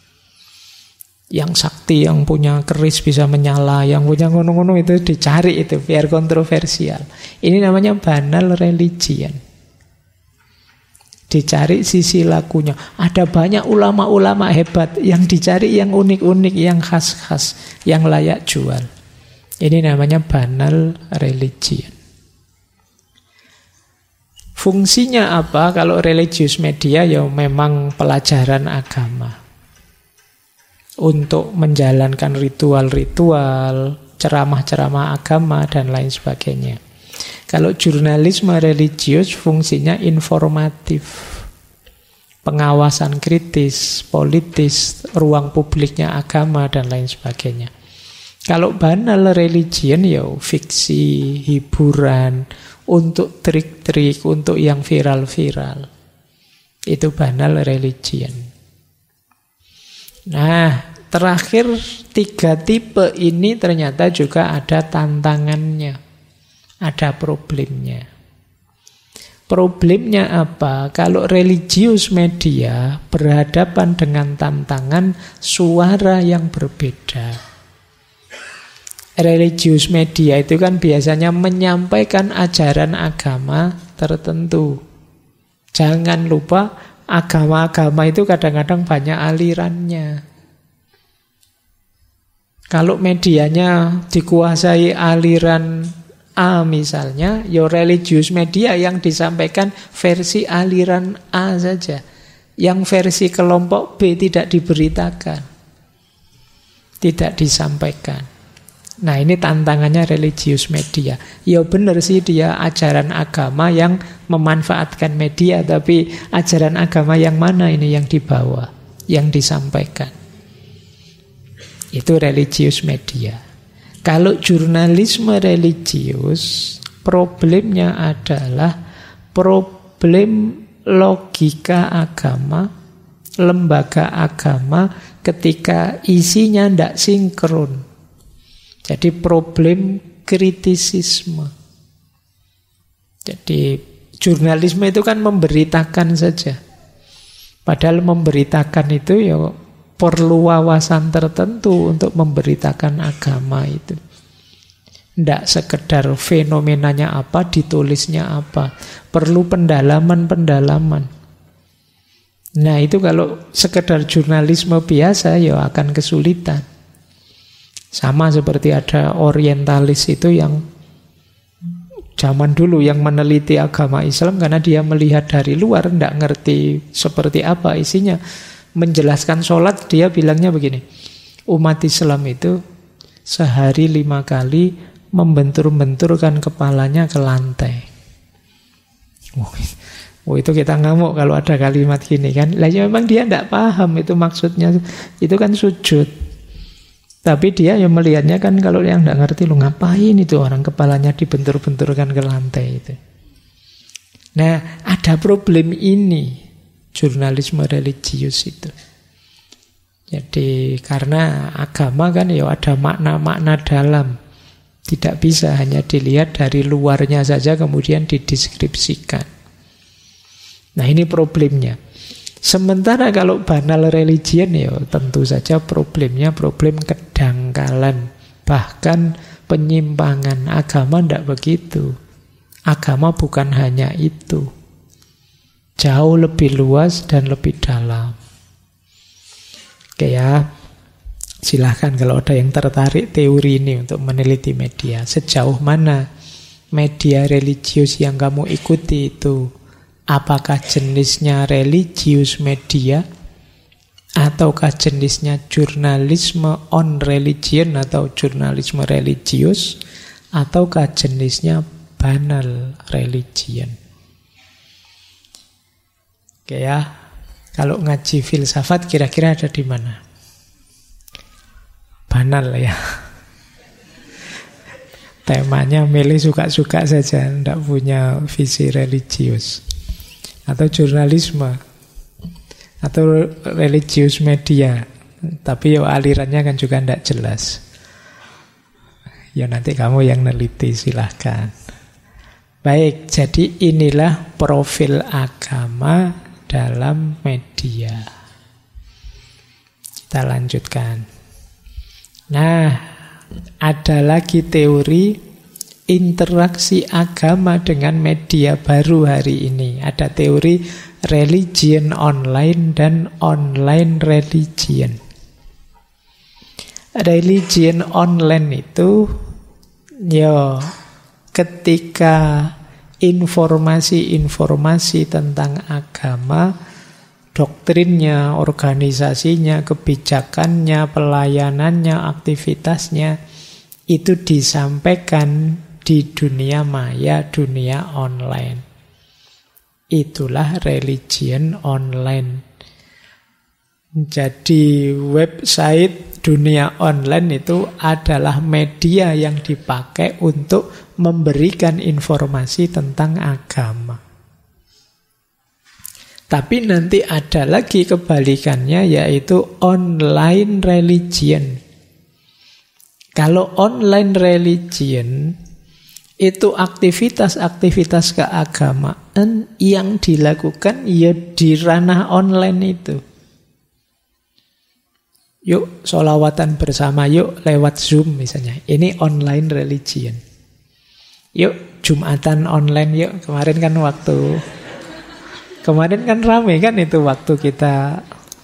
Yang sakti, yang punya keris bisa menyala, yang punya ngono-ngono itu dicari itu, biar kontroversial. Ini namanya banal religion. Dicari sisi lakunya. Ada banyak ulama-ulama hebat, yang dicari yang unik-unik, yang khas-khas, yang layak jual. Ini namanya banal religion. Fungsinya apa? Kalau religius media ya memang pelajaran agama. Untuk menjalankan ritual-ritual, ceramah-ceramah agama, dan lain sebagainya. Kalau jurnalisme religius fungsinya informatif, pengawasan kritis, politis, ruang publiknya agama, dan lain sebagainya. Kalau banal religion ya fiksi, hiburan, untuk trik-trik, untuk yang viral-viral. Itu banal religion. Nah, terakhir 3 tipe ini ternyata juga ada tantangannya. Ada problemnya. Problemnya apa? Kalau religius media berhadapan dengan tantangan suara yang berbeda. Religius media itu kan biasanya menyampaikan ajaran agama tertentu. Jangan lupa agama-agama itu kadang-kadang banyak alirannya. Kalau medianya dikuasai aliran A misalnya, ya religius media yang disampaikan versi aliran A saja. Yang versi kelompok B tidak diberitakan, tidak disampaikan. Nah, ini tantangannya religius media. Ya benar sih, dia ajaran agama yang memanfaatkan media, tapi ajaran agama yang mana ini yang dibawa, yang disampaikan? Itu religius media. Kalau jurnalisme religius, problemnya adalah problem logika agama, lembaga agama ketika isinya tidak sinkron. Jadi problem kritisisme. Jadi jurnalisme itu kan memberitakan saja. Padahal memberitakan itu ya perlu wawasan tertentu untuk memberitakan agama itu. Tidak sekedar fenomenanya apa, ditulisnya apa. Perlu pendalaman-pendalaman. Nah itu kalau sekedar jurnalisme biasa ya akan kesulitan. Sama seperti ada orientalis itu yang zaman dulu yang meneliti agama Islam karena dia melihat dari luar, tidak ngerti seperti apa isinya. Menjelaskan sholat dia bilangnya begini, umat Islam itu sehari 5 kali membentur-benturkan kepalanya ke lantai. Oh, itu kita ngamuk kalau ada kalimat gini kan. Lah ya memang dia tidak paham itu maksudnya. Itu kan sujud. Tapi dia yang melihatnya kan kalau yang tidak ngerti, lu ngapain itu orang kepalanya dibentur-benturkan ke lantai itu. Nah, ada problem ini jurnalisme religius itu. Jadi karena agama kan ya ada makna-makna dalam. Tidak bisa hanya dilihat dari luarnya saja kemudian dideskripsikan. Nah, ini problemnya. Sementara kalau banal religion ya tentu saja problemnya problem kedangkalan, bahkan penyimpangan. Agama tidak begitu. Agama bukan hanya itu. Jauh lebih luas dan lebih dalam. Oke ya, silahkan kalau ada yang tertarik teori ini untuk meneliti media. Sejauh mana media religius yang kamu ikuti itu? Apakah jenisnya religius media ataukah jenisnya jurnalisme on religion atau jurnalisme religius ataukah jenisnya banal religion? Oke ya, kalau ngaji filsafat kira-kira ada di mana? Banal ya. Temanya milih suka-suka saja, tidak punya visi religius. Atau jurnalisme atau religius media, tapi ya alirannya kan juga tidak jelas. Ya nanti kamu yang neliti, silahkan. Baik, jadi inilah profil agama dalam media. Kita lanjutkan. Nah, ada lagi teori interaksi agama dengan media baru hari ini. Ada teori religion online dan online religion. Religion online itu ya ketika informasi-informasi tentang agama, doktrinnya, organisasinya, kebijakannya, pelayanannya, aktivitasnya itu disampaikan di dunia maya, dunia online. Itulah religion online. Jadi website dunia online itu adalah media yang dipakai untuk memberikan informasi tentang agama. Tapi nanti ada lagi kebalikannya, yaitu online religion. Kalau online religion itu aktivitas-aktivitas keagamaan yang dilakukan ya di ranah online itu. Yuk sholawatan bersama, yuk lewat Zoom misalnya. Ini online religion. Yuk Jumatan online, yuk. Kemarin kan rame kan itu waktu kita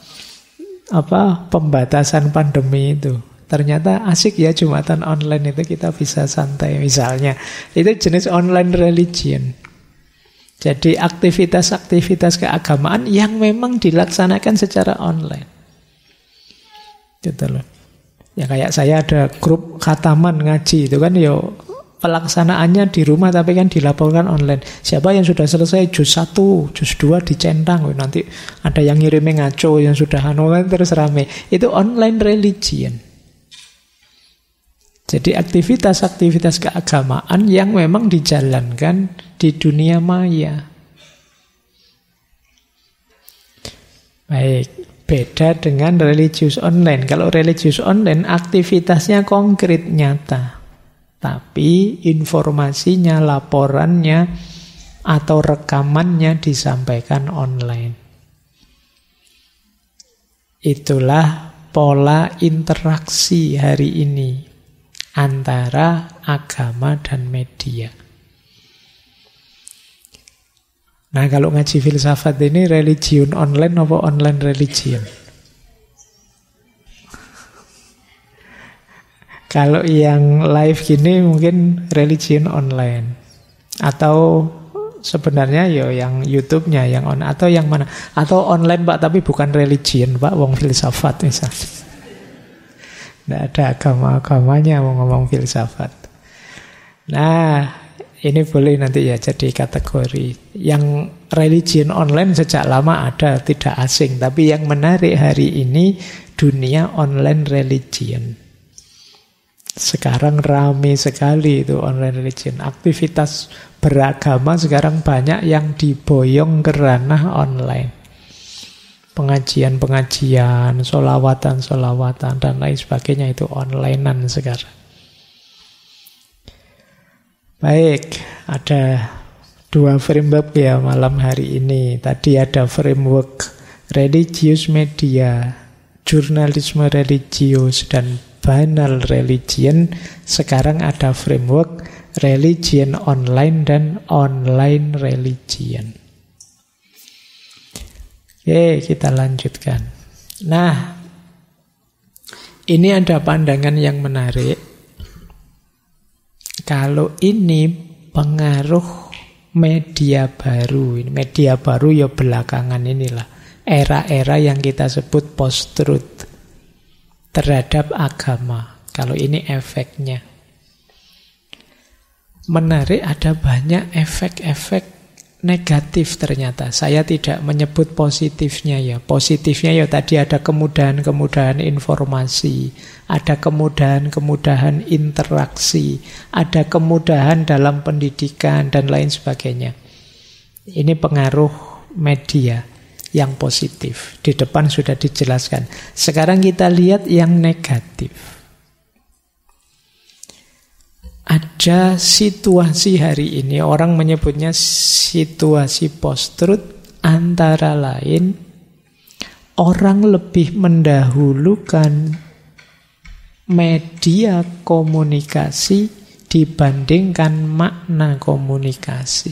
pembatasan pandemi itu. Ternyata asik ya Jumatan online itu, kita bisa santai misalnya. Itu jenis online religion. Jadi aktivitas-aktivitas keagamaan yang memang dilaksanakan secara online. Gitu loh. Ya kayak saya ada grup khataman ngaji itu kan ya pelaksanaannya di rumah tapi kan dilaporkan online. Siapa yang sudah selesai juz 1, juz 2 dicentang. Nanti ada yang ngirimnya ngaco yang sudah terus rame. Itu online religion. Jadi aktivitas-aktivitas keagamaan yang memang dijalankan di dunia maya. Baik, beda dengan religius online. Kalau religius online aktivitasnya konkret, nyata. Tapi informasinya, laporannya, atau rekamannya disampaikan online. Itulah pola interaksi hari ini antara agama dan media. Nah, kalau ngaji filsafat ini religion online apa online religion? Kalau yang live gini mungkin religion online. Atau sebenarnya ya yang YouTube-nya yang on atau yang mana? Atau online Pak tapi bukan religion Pak, wong filsafat misalnya. Tidak ada agama-agamanya mau ngomong filsafat. Nah, ini boleh nanti ya jadi kategori. Yang religion online sejak lama ada, tidak asing. Tapi yang menarik hari ini dunia online religion. Sekarang rame sekali itu online religion. Aktivitas beragama sekarang banyak yang diboyong ke ranah online. Pengajian-pengajian, solawatan-solawatan, dan lain sebagainya itu onlinean sekarang. Baik, ada 2 framework ya malam hari ini. Tadi ada framework religious media, jurnalisme religius, dan banal religion. Sekarang ada framework religion online dan online religion. Oke, kita lanjutkan. Nah, ini ada pandangan yang menarik. Kalau ini pengaruh media baru. Media baru ya belakangan inilah. Era-era yang kita sebut post-truth terhadap agama. Kalau ini efeknya. Menarik, ada banyak efek-efek negatif ternyata. Saya tidak menyebut positifnya ya. Positifnya ya tadi ada kemudahan-kemudahan informasi, ada kemudahan-kemudahan interaksi, ada kemudahan dalam pendidikan dan lain sebagainya. Ini pengaruh media yang positif. Di depan sudah dijelaskan. Sekarang kita lihat yang negatif. Ada situasi hari ini, orang menyebutnya situasi post-truth, antara lain orang lebih mendahulukan media komunikasi dibandingkan makna komunikasi.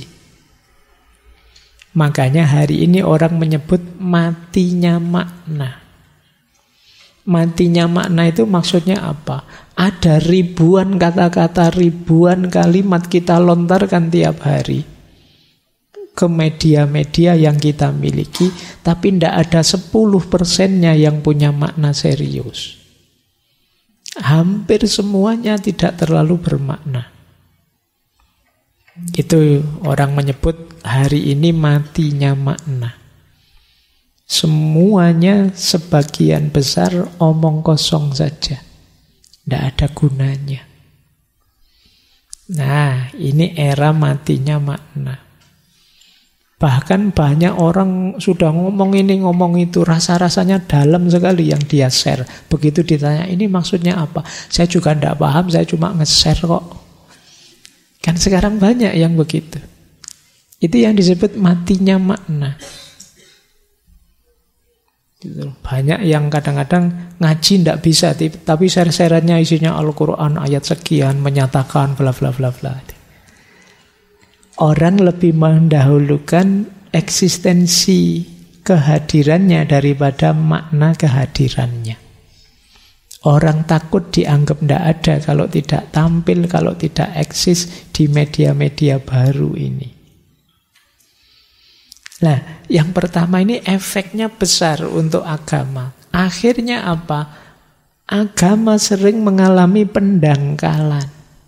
Makanya hari ini orang menyebut matinya makna. Matinya makna itu maksudnya apa? Ada ribuan kata-kata, ribuan kalimat kita lontarkan tiap hari ke media-media yang kita miliki, tapi tidak ada 10%-nya yang punya makna serius. Hampir semuanya tidak terlalu bermakna. Itu orang menyebut hari ini matinya makna. Semuanya sebagian besar omong kosong saja. Tidak ada gunanya. Nah, ini era matinya makna. Bahkan banyak orang sudah ngomong ini, ngomong itu, rasa-rasanya dalam sekali yang dia share. Begitu ditanya, ini maksudnya apa? Saya juga tidak paham, saya cuma nge-share kok. Kan sekarang banyak yang begitu. Itu yang disebut matinya makna. Banyak yang kadang-kadang ngaji tidak bisa, tapi share-sharannya isinya Al-Quran, ayat sekian, menyatakan bla bla bla bla. Orang lebih mendahulukan eksistensi kehadirannya daripada makna kehadirannya. Orang takut dianggap tidak ada kalau tidak tampil, kalau tidak eksis di media-media baru ini. Nah, yang pertama ini efeknya besar untuk agama. Akhirnya apa? Agama sering mengalami pendangkalan.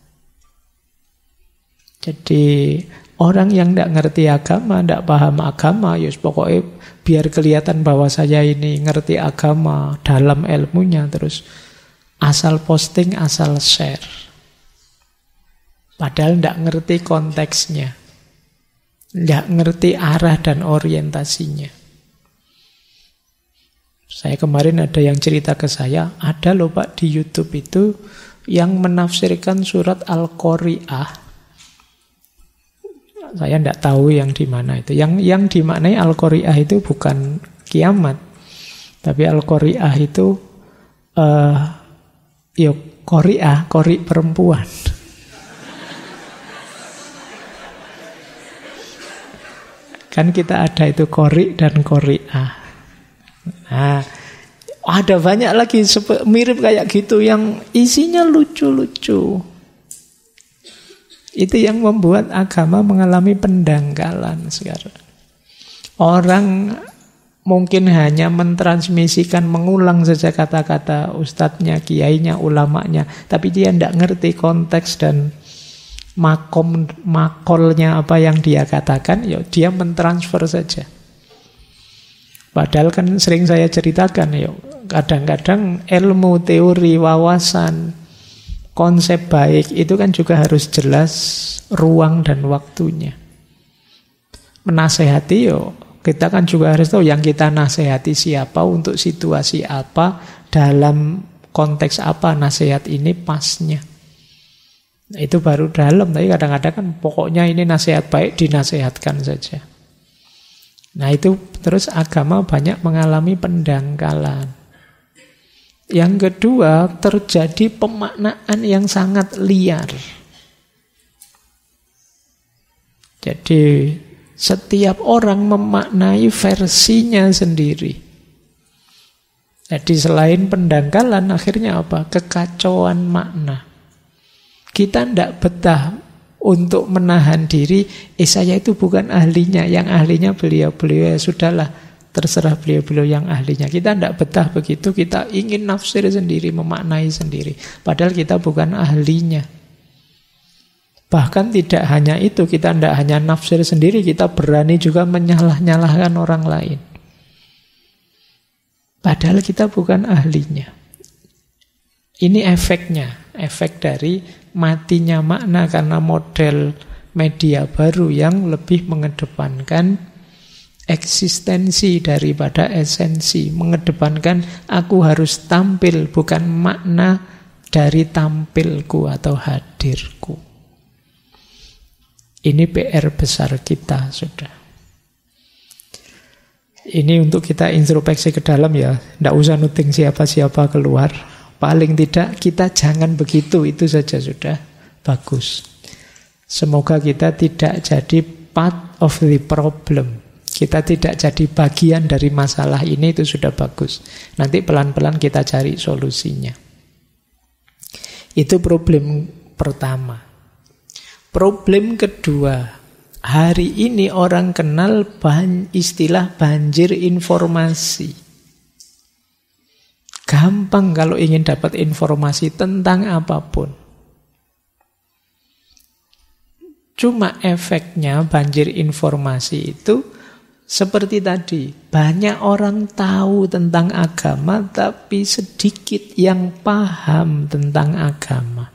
Jadi orang yang tidak ngerti agama, tidak paham agama, ya pokoknya biar kelihatan bahwa saya ini ngerti agama dalam ilmunya, terus asal posting, asal share. Padahal tidak ngerti konteksnya, tidak ngerti arah dan orientasinya. Saya kemarin ada yang cerita ke saya, ada loh Pak di YouTube itu yang menafsirkan surat Al-Qari'ah. Saya tidak tahu yang di mana itu. Yang dimaknai Al-Qari'ah itu bukan kiamat, tapi Al-Qari'ah itu Qari'ah, qari perempuan. Kan kita ada itu qari dan qari'ah. Nah, ada banyak lagi mirip kayak gitu yang isinya lucu-lucu. Itu yang membuat agama mengalami pendangkalan sekarang. Orang mungkin hanya mentransmisikan, mengulang saja kata-kata ustadznya, kiainya, ulamanya, tapi dia tidak ngerti konteks dan makolnya apa yang dia katakan, ya dia mentransfer saja. Padahal kan sering saya ceritakan, ya kadang-kadang ilmu, teori, wawasan, konsep baik itu kan juga harus jelas ruang dan waktunya. Menasehati, yo kita kan juga harus tahu yang kita nasehati siapa, untuk situasi apa, dalam konteks apa nasihat ini pasnya. Nah, itu baru dalam, tapi kadang-kadang kan pokoknya ini nasihat baik, dinasehatkan saja. Nah itu terus agama banyak mengalami pendangkalan. Yang kedua, terjadi pemaknaan yang sangat liar. Jadi setiap orang memaknai versinya sendiri. Jadi selain pendangkalan, akhirnya apa? Kekacauan makna. Kita tidak betah untuk menahan diri, saya itu bukan ahlinya, yang ahlinya beliau-beliau, ya sudahlah, terserah beliau-beliau yang ahlinya. Kita tidak betah begitu, kita ingin nafsir sendiri, memaknai sendiri. Padahal kita bukan ahlinya. Bahkan tidak hanya itu, kita tidak hanya nafsir sendiri, kita berani juga menyalah-nyalahkan orang lain. Padahal kita bukan ahlinya. Ini efeknya, efek dari matinya makna karena model media baru yang lebih mengedepankan eksistensi daripada esensi, mengedepankan aku harus tampil, bukan makna dari tampilku atau hadirku. Ini PR besar kita, sudah. Ini untuk kita introspeksi ke dalam ya, tidak usah nuting siapa-siapa keluar. Paling tidak kita jangan begitu, itu saja sudah bagus. Semoga kita tidak jadi part of the problem. Kita tidak jadi bagian dari masalah ini, itu sudah bagus. Nanti pelan-pelan kita cari solusinya. Itu problem pertama. Problem kedua, hari ini orang kenal istilah banjir informasi. Gampang kalau ingin dapat informasi tentang apapun. Cuma efeknya banjir informasi itu seperti tadi, banyak orang tahu tentang agama tapi sedikit yang paham tentang agama.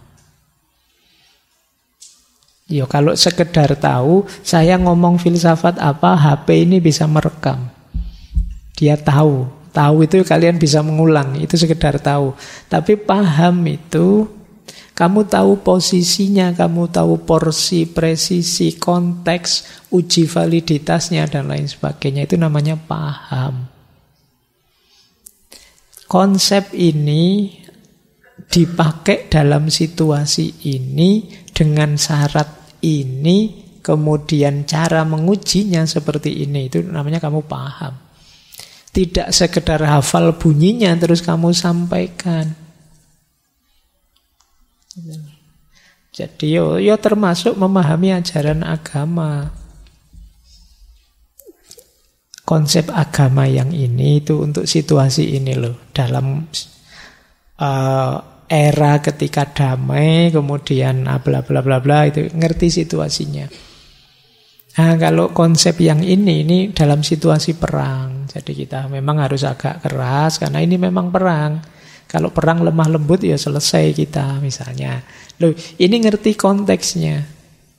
Yo, kalau sekedar tahu, saya ngomong filsafat apa, HP ini bisa merekam. Dia tahu. Tahu itu kalian bisa mengulang, itu sekedar tahu. Tapi paham itu, kamu tahu posisinya, kamu tahu porsi, presisi, konteks, uji validitasnya, dan lain sebagainya. Itu namanya paham. Konsep ini dipakai dalam situasi ini, dengan syarat ini, kemudian cara mengujinya seperti ini. Itu namanya kamu paham. Tidak sekedar hafal bunyinya terus kamu sampaikan. Jadi yo termasuk memahami ajaran agama. konsep agama yang ini itu untuk situasi ini loh. Dalam era ketika damai, kemudian bla bla bla bla, itu ngerti situasinya. Nah, kalau konsep yang ini dalam situasi perang. Jadi kita memang harus agak keras karena ini memang perang. Kalau perang lemah lembut ya selesai kita misalnya. Loh, ini ngerti konteksnya.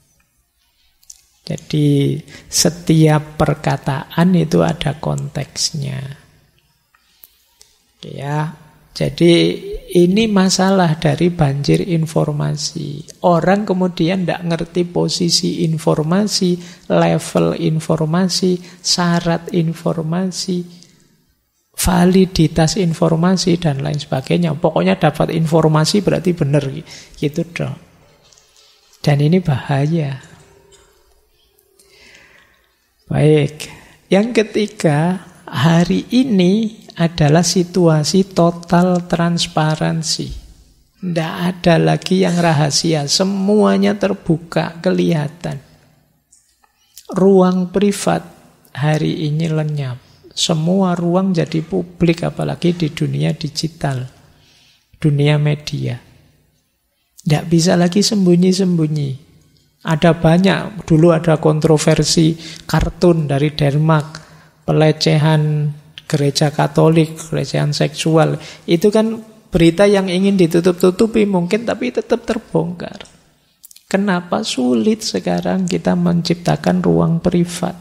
Jadi setiap perkataan itu ada konteksnya. Ya, jadi ini masalah dari banjir informasi. Orang kemudian tidak ngerti posisi informasi, level informasi, syarat informasi, validitas informasi, dan lain sebagainya. Pokoknya dapat informasi berarti benar, gitu dong. Dan ini bahaya. Baik, yang ketiga, hari ini adalah situasi total transparansi. Tidak ada lagi yang rahasia, semuanya terbuka, kelihatan. Ruang privat hari ini lenyap. Semua ruang jadi publik, apalagi di dunia digital, dunia media. Tidak bisa lagi sembunyi-sembunyi. Ada banyak, dulu ada kontroversi kartun dari Denmark, pelecehan gereja Katolik, pelecehan seksual. Itu kan berita yang ingin ditutup-tutupi mungkin, tapi tetap terbongkar. Kenapa sulit sekarang kita menciptakan ruang privat?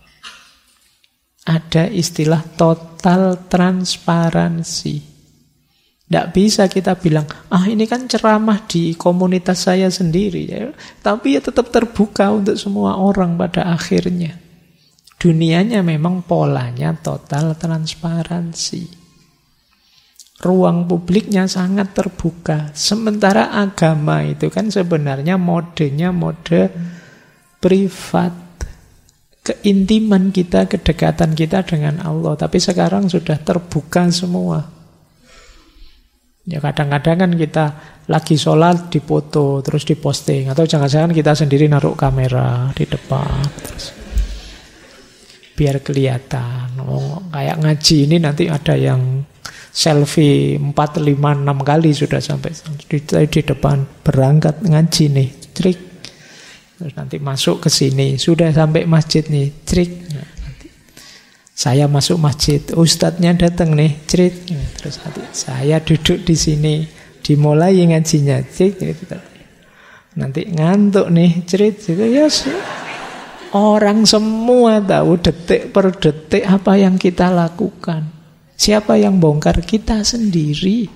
Ada istilah total transparansi. Tidak bisa kita bilang, ini kan ceramah di komunitas saya sendiri. Ya. Tapi ya tetap terbuka untuk semua orang pada akhirnya. Dunianya memang polanya total transparansi. Ruang publiknya sangat terbuka. Sementara agama itu kan sebenarnya modenya mode privat. Keintiman kita, kedekatan kita dengan Allah. Tapi sekarang sudah terbuka semua. Ya kadang-kadang kan kita lagi sholat dipoto terus diposting, atau jangan-jangan kita sendiri naruh kamera di depan terus biar kelihatan. Kayak ngaji ini nanti ada yang selfie 4, 5, 6 kali sudah sampai di depan, berangkat ngaji nih, trik. Terus nanti masuk ke sini, sudah sampai masjid nih, trik. Nah, saya masuk masjid, ustadznya datang nih, cerit. Terus saya duduk di sini, dimulai ngajinya, cerit. Nanti ngantuk nih, cerit. Yes. Orang semua tahu detik per detik apa yang kita lakukan. Siapa yang bongkar? Kita sendiri.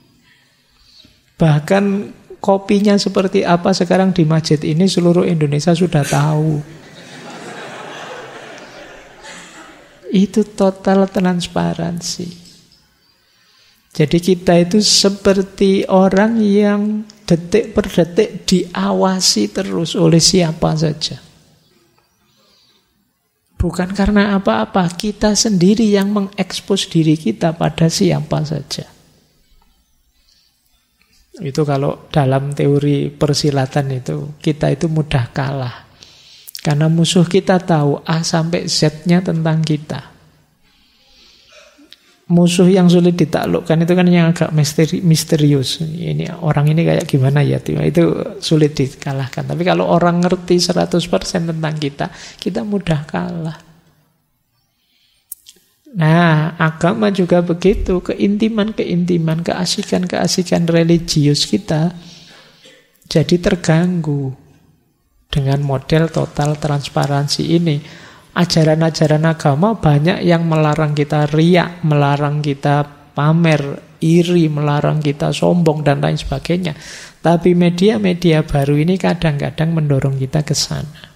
Bahkan kopinya seperti apa sekarang di masjid ini seluruh Indonesia sudah tahu. Itu total transparansi. Jadi kita itu seperti orang yang detik per detik diawasi terus oleh siapa saja. Bukan karena apa-apa, kita sendiri yang mengekspos diri kita pada siapa saja. Itu kalau dalam teori persilatan itu, kita itu mudah kalah. Karena musuh kita tahu A sampai Z-nya tentang kita. Musuh yang sulit ditaklukkan itu kan yang agak misterius. Ini orang ini kayak gimana ya? Itu sulit dikalahkan. Tapi kalau orang ngerti 100% tentang kita, kita mudah kalah. Nah, agama juga begitu. Keintiman-keintiman, keasikan-keasikan religius kita jadi terganggu dengan model total transparansi ini. Ajaran-ajaran agama banyak yang melarang kita riak, melarang kita pamer, iri, melarang kita sombong, dan lain sebagainya. Tapi media-media baru ini kadang-kadang mendorong kita ke sana.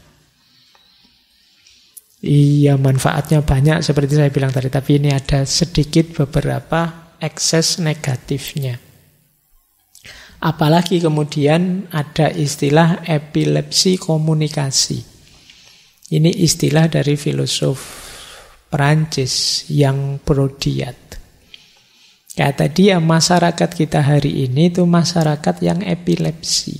Iya, manfaatnya banyak seperti saya bilang tadi, tapi ini ada sedikit beberapa ekses negatifnya. Apalagi kemudian ada istilah epilepsi komunikasi. Ini istilah dari filosof Perancis yang Brodiat. Kata dia, masyarakat kita hari ini itu masyarakat yang epilepsi.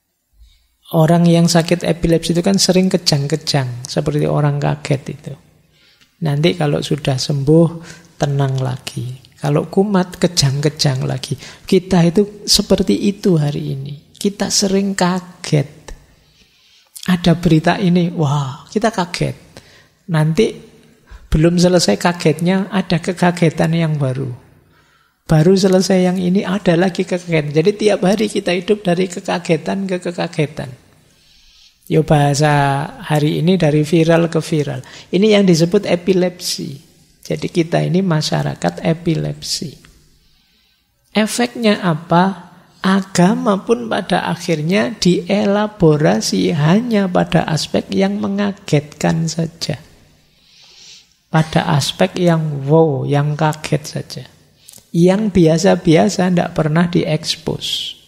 Orang yang sakit epilepsi itu kan sering kejang-kejang, seperti orang kaget itu. Nanti kalau sudah sembuh, tenang lagi. Kalau kumat, kejang-kejang lagi. Kita itu seperti itu hari ini. Kita sering kaget. Ada berita ini, wah, kita kaget. Nanti belum selesai kagetnya, ada kekagetan yang baru. Baru selesai yang ini, ada lagi kekagetan. Jadi tiap hari kita hidup dari kekagetan ke kekagetan. Yo, bahasa hari ini dari viral ke viral. Ini yang disebut epilepsi. Jadi kita ini masyarakat epilepsi. Efeknya apa? Agama pun pada akhirnya dielaborasi hanya pada aspek yang mengagetkan saja. Pada aspek yang wow, yang kaget saja. Yang biasa-biasa tidak pernah diekspos.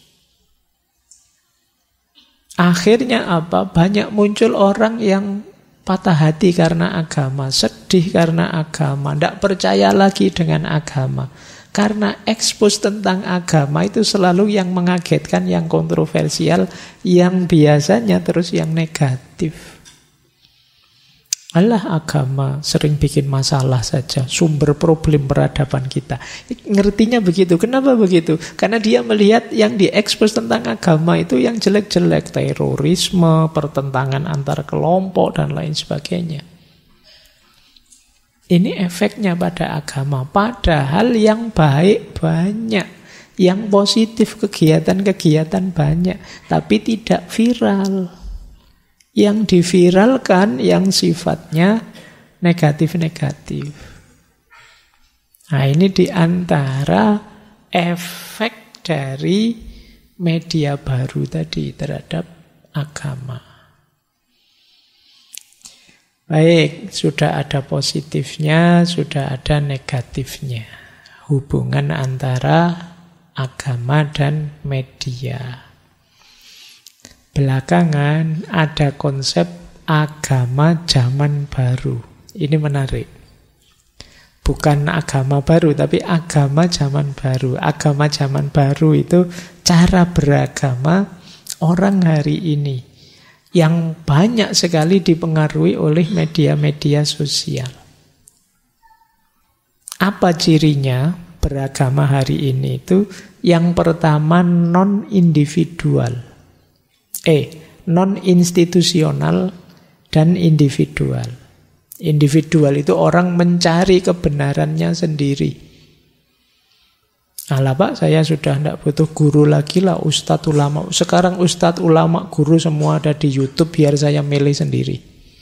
Akhirnya apa? Banyak muncul orang yang patah hati karena agama, sedih karena agama, tidak percaya lagi dengan agama. Karena ekspos tentang agama itu selalu yang mengagetkan, yang kontroversial, yang biasanya terus yang negatif. Alah, agama sering bikin masalah saja, sumber problem peradaban kita. Ngertinya begitu. Kenapa begitu? Karena dia melihat yang diekspos tentang agama itu yang jelek-jelek, terorisme, pertentangan antar kelompok, dan lain sebagainya. Ini efeknya pada agama. Padahal yang baik banyak, yang positif kegiatan-kegiatan banyak, tapi tidak viral. Yang diviralkan yang sifatnya negatif-negatif. Nah, ini diantara efek dari media baru tadi terhadap agama. Baik, sudah ada positifnya, sudah ada negatifnya. Hubungan antara agama dan media. Belakangan ada konsep agama zaman baru. Ini menarik. Bukan agama baru, tapi agama zaman baru. Agama zaman baru itu cara beragama orang hari ini, yang banyak sekali dipengaruhi oleh media-media sosial. Apa cirinya beragama hari ini itu? Yang pertama, non-individual. Non-institusional dan individual. Individual itu orang mencari kebenarannya sendiri. Alah Pak, saya sudah tidak butuh guru lagi lah, ustadz ulama. Sekarang ustadz ulama guru semua ada di YouTube, biar saya milih sendiri.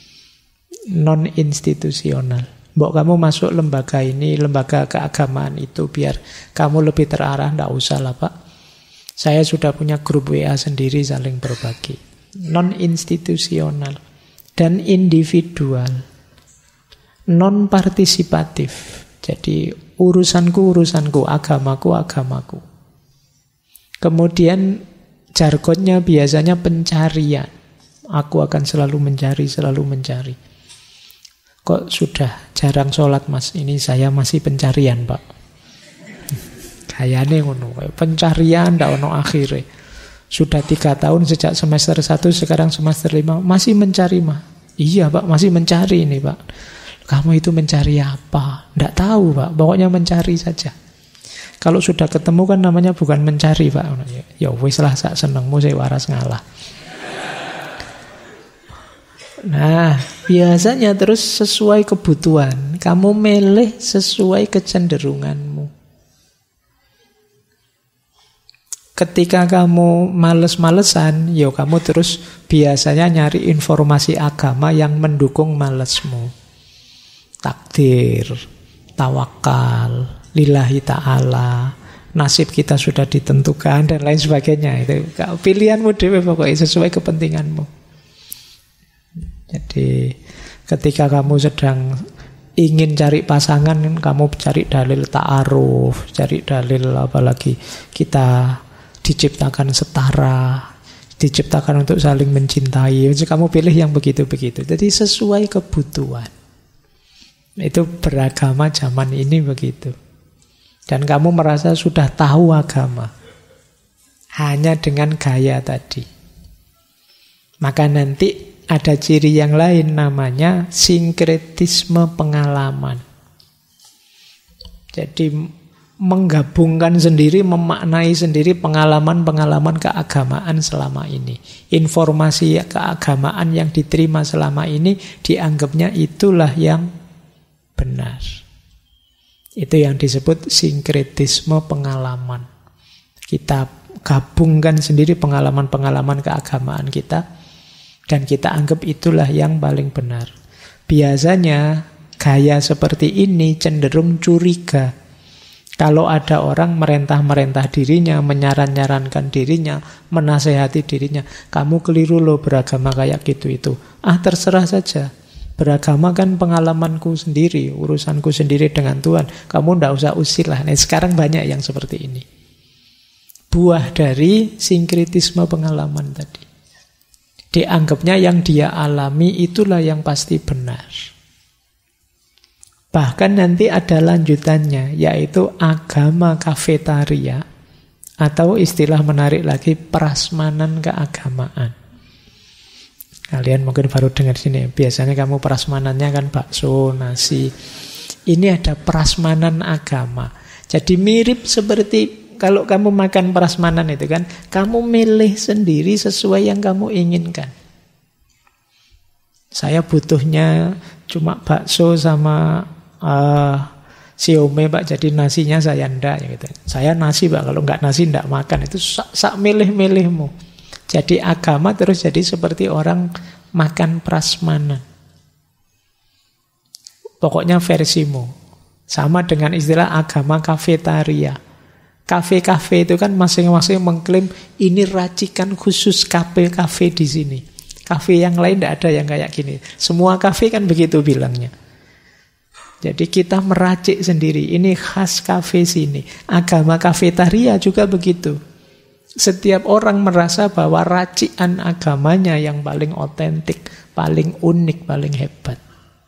Non-institusional. Mbok kamu masuk lembaga ini, lembaga keagamaan itu, biar kamu lebih terarah, tidak usah lah Pak. Saya sudah punya grup WA sendiri, saling berbagi. Non-institusional dan individual. Non-partisipatif. Jadi urusanku, agamaku. Kemudian jargonnya biasanya pencarian. Aku akan selalu mencari. Kok sudah jarang sholat Mas? Ini saya masih pencarian Pak. Kayane ngono, pencarian ndak ono akhire. Sudah 3 tahun sejak semester 1, sekarang semester 5, masih mencari mah. Iya Pak, masih mencari ini Pak. Kamu itu mencari apa? Ndak tahu Pak, pokoknya mencari saja. Kalau sudah ketemu kan namanya bukan mencari Pak. Ya wis lah, sak senengmu sik waras ngalah. Nah, biasanya terus sesuai kebutuhan. Kamu milih sesuai kecenderunganmu. Ketika kamu males-malesan, ya kamu terus biasanya nyari informasi agama yang mendukung malesmu. Takdir, tawakal, lillahi ta'ala, nasib kita sudah ditentukan, dan lain sebagainya. Itu pilihanmu dewe pokoknya sesuai kepentinganmu. Jadi ketika kamu sedang ingin cari pasangan, kamu cari dalil ta'aruf, cari dalil apalagi kita diciptakan setara, diciptakan untuk saling mencintai. Jadi kamu pilih yang begitu-begitu. Jadi sesuai kebutuhan. Itu beragama zaman ini begitu. Dan kamu merasa sudah tahu agama hanya dengan gaya tadi. Maka nanti ada ciri yang lain namanya sinkretisme pengalaman. Jadi menggabungkan sendiri, memaknai sendiri pengalaman-pengalaman keagamaan selama ini. Informasi keagamaan yang diterima selama ini dianggapnya itulah yang benar. Itu yang disebut sinkretisme pengalaman. Kita gabungkan sendiri pengalaman-pengalaman keagamaan kita dan kita anggap itulah yang paling benar. Biasanya gaya seperti ini cenderung curiga. Kalau ada orang merentah-merentah dirinya, menyaran-nyarankan dirinya, menasehati dirinya, kamu keliru loh beragama kayak gitu itu. Terserah saja. Beragama kan pengalamanku sendiri, urusanku sendiri dengan Tuhan. Kamu ndak usah usir lah. Nah, sekarang banyak yang seperti ini. Buah dari sinkretisme pengalaman tadi. Dianggapnya yang dia alami itulah yang pasti benar. Bahkan nanti ada lanjutannya, yaitu agama kafetaria, atau istilah menarik lagi, prasmanan keagamaan. Kalian mungkin baru dengar sini, biasanya kamu prasmanannya kan bakso, nasi. Ini ada prasmanan agama. Jadi mirip seperti kalau kamu makan prasmanan itu kan, kamu milih sendiri sesuai yang kamu inginkan. Saya butuhnya cuma bakso sama siomay Pak, jadi nasinya saya ndak gitu. Saya nasi Pak, kalau nggak nasi ndak makan. Itu sak milih-milihmu. Jadi agama terus jadi seperti orang makan prasmanan. Pokoknya versimu. Sama dengan istilah agama kafetaria. Kafe-kafe itu kan masing-masing mengklaim ini racikan khusus kafe di sini. Kafe yang lain tidak ada yang kayak gini. Semua kafe kan begitu bilangnya. Jadi kita meracik sendiri. Ini khas kafe sini. Agama kafetaria juga begitu. Setiap orang merasa bahwa racikan agamanya yang paling otentik, paling unik, paling hebat.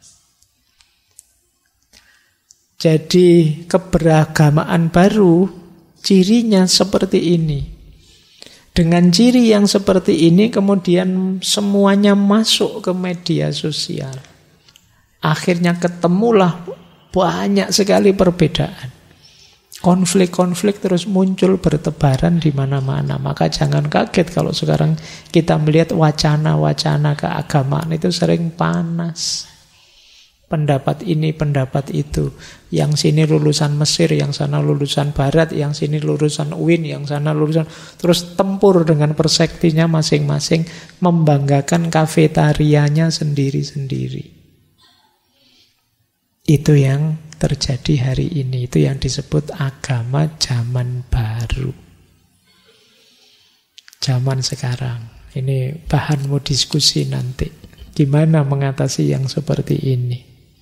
Jadi keberagamaan baru cirinya seperti ini. Dengan ciri yang seperti ini kemudian semuanya masuk ke media sosial. Akhirnya ketemulah banyak sekali perbedaan. Konflik-konflik terus muncul bertebaran di mana-mana. Maka jangan kaget kalau sekarang kita melihat wacana-wacana keagamaan itu sering panas. Pendapat ini, pendapat itu. Yang sini lulusan Mesir, yang sana lulusan Barat, yang sini lulusan UIN, yang sana lulusan... Terus tempur dengan perspektifnya masing-masing, membanggakan kafetarianya sendiri-sendiri. Itu yang terjadi hari ini. Itu yang disebut agama zaman baru. Zaman sekarang. Ini bahanmu diskusi nanti. Gimana mengatasi yang seperti ini?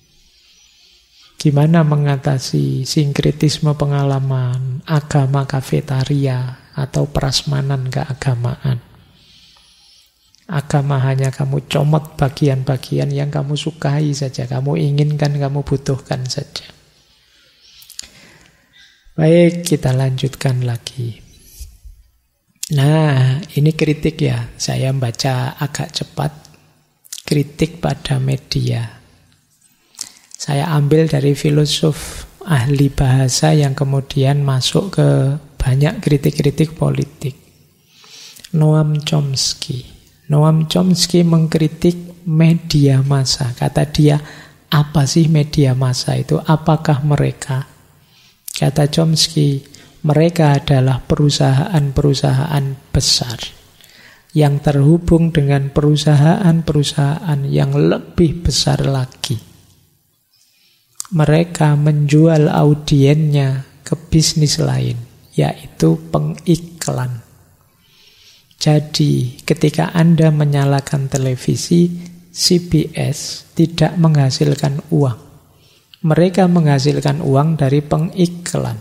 Gimana mengatasi sinkretisme pengalaman, agama kafetaria, atau prasmanan keagamaan? Agama hanya kamu comot bagian-bagian yang kamu sukai saja, kamu inginkan, kamu butuhkan saja. Baik, kita lanjutkan lagi. Nah, ini kritik ya. Saya baca agak cepat. Kritik pada media. Saya ambil dari filosof ahli bahasa yang kemudian masuk ke banyak kritik-kritik politik. Noam Chomsky. Noam Chomsky mengkritik media massa. Kata dia, apa sih media massa itu? Apakah mereka? Kata Chomsky, mereka adalah perusahaan-perusahaan besar yang terhubung dengan perusahaan-perusahaan yang lebih besar lagi. Mereka menjual audiennya ke bisnis lain, yaitu pengiklan. Jadi, ketika Anda menyalakan televisi, CBS tidak menghasilkan uang. Mereka menghasilkan uang dari pengiklan.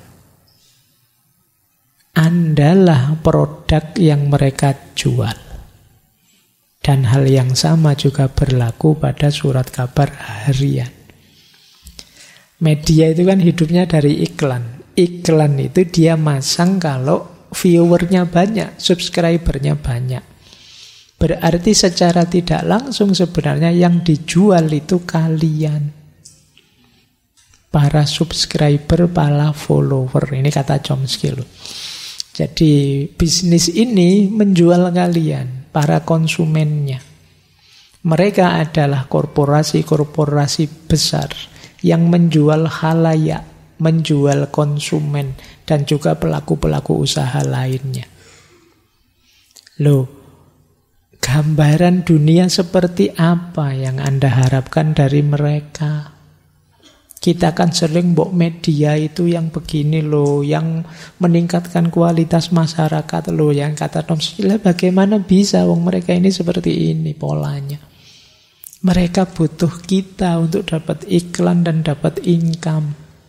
Andalah produk yang mereka jual. Dan hal yang sama juga berlaku pada surat kabar harian. Media itu kan hidupnya dari iklan. Iklan itu dia masang kalau viewernya banyak, subscribernya banyak. Berarti secara tidak langsung sebenarnya yang dijual itu kalian. Para subscriber, para follower. Ini kata Chomsky loh. Jadi bisnis ini menjual kalian, para konsumennya. Mereka adalah korporasi-korporasi besar yang menjual khalayak, menjual konsumen, dan juga pelaku-pelaku usaha lainnya. Loh, gambaran dunia seperti apa yang Anda harapkan dari mereka? Kita kan sering mbok media itu yang begini loh, yang meningkatkan kualitas masyarakat loh, yang kata Chomsky, bagaimana bisa wong mereka ini seperti ini polanya. Mereka butuh kita untuk dapat iklan dan dapat income.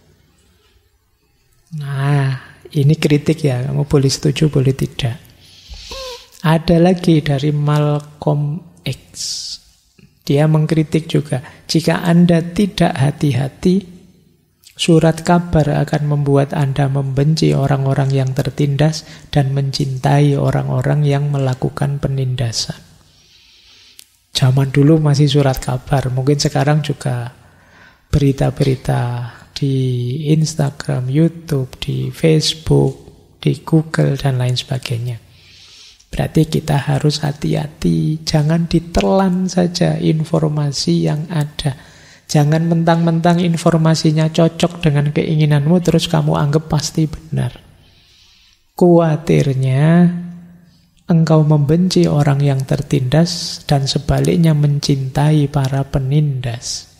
Nah, ini kritik ya, kamu boleh setuju, boleh tidak. Ada lagi dari Malcolm X. Dia mengkritik juga, jika Anda tidak hati-hati, surat kabar akan membuat Anda membenci orang-orang yang tertindas dan mencintai orang-orang yang melakukan penindasan. Zaman dulu masih surat kabar, mungkin sekarang juga berita-berita di Instagram, YouTube, di Facebook, di Google, dan lain sebagainya. Berarti kita harus hati-hati, jangan ditelan saja informasi yang ada. Jangan mentang-mentang informasinya cocok dengan keinginanmu, terus kamu anggap pasti benar. Kuatirnya engkau membenci orang yang tertindas dan sebaliknya mencintai para penindas.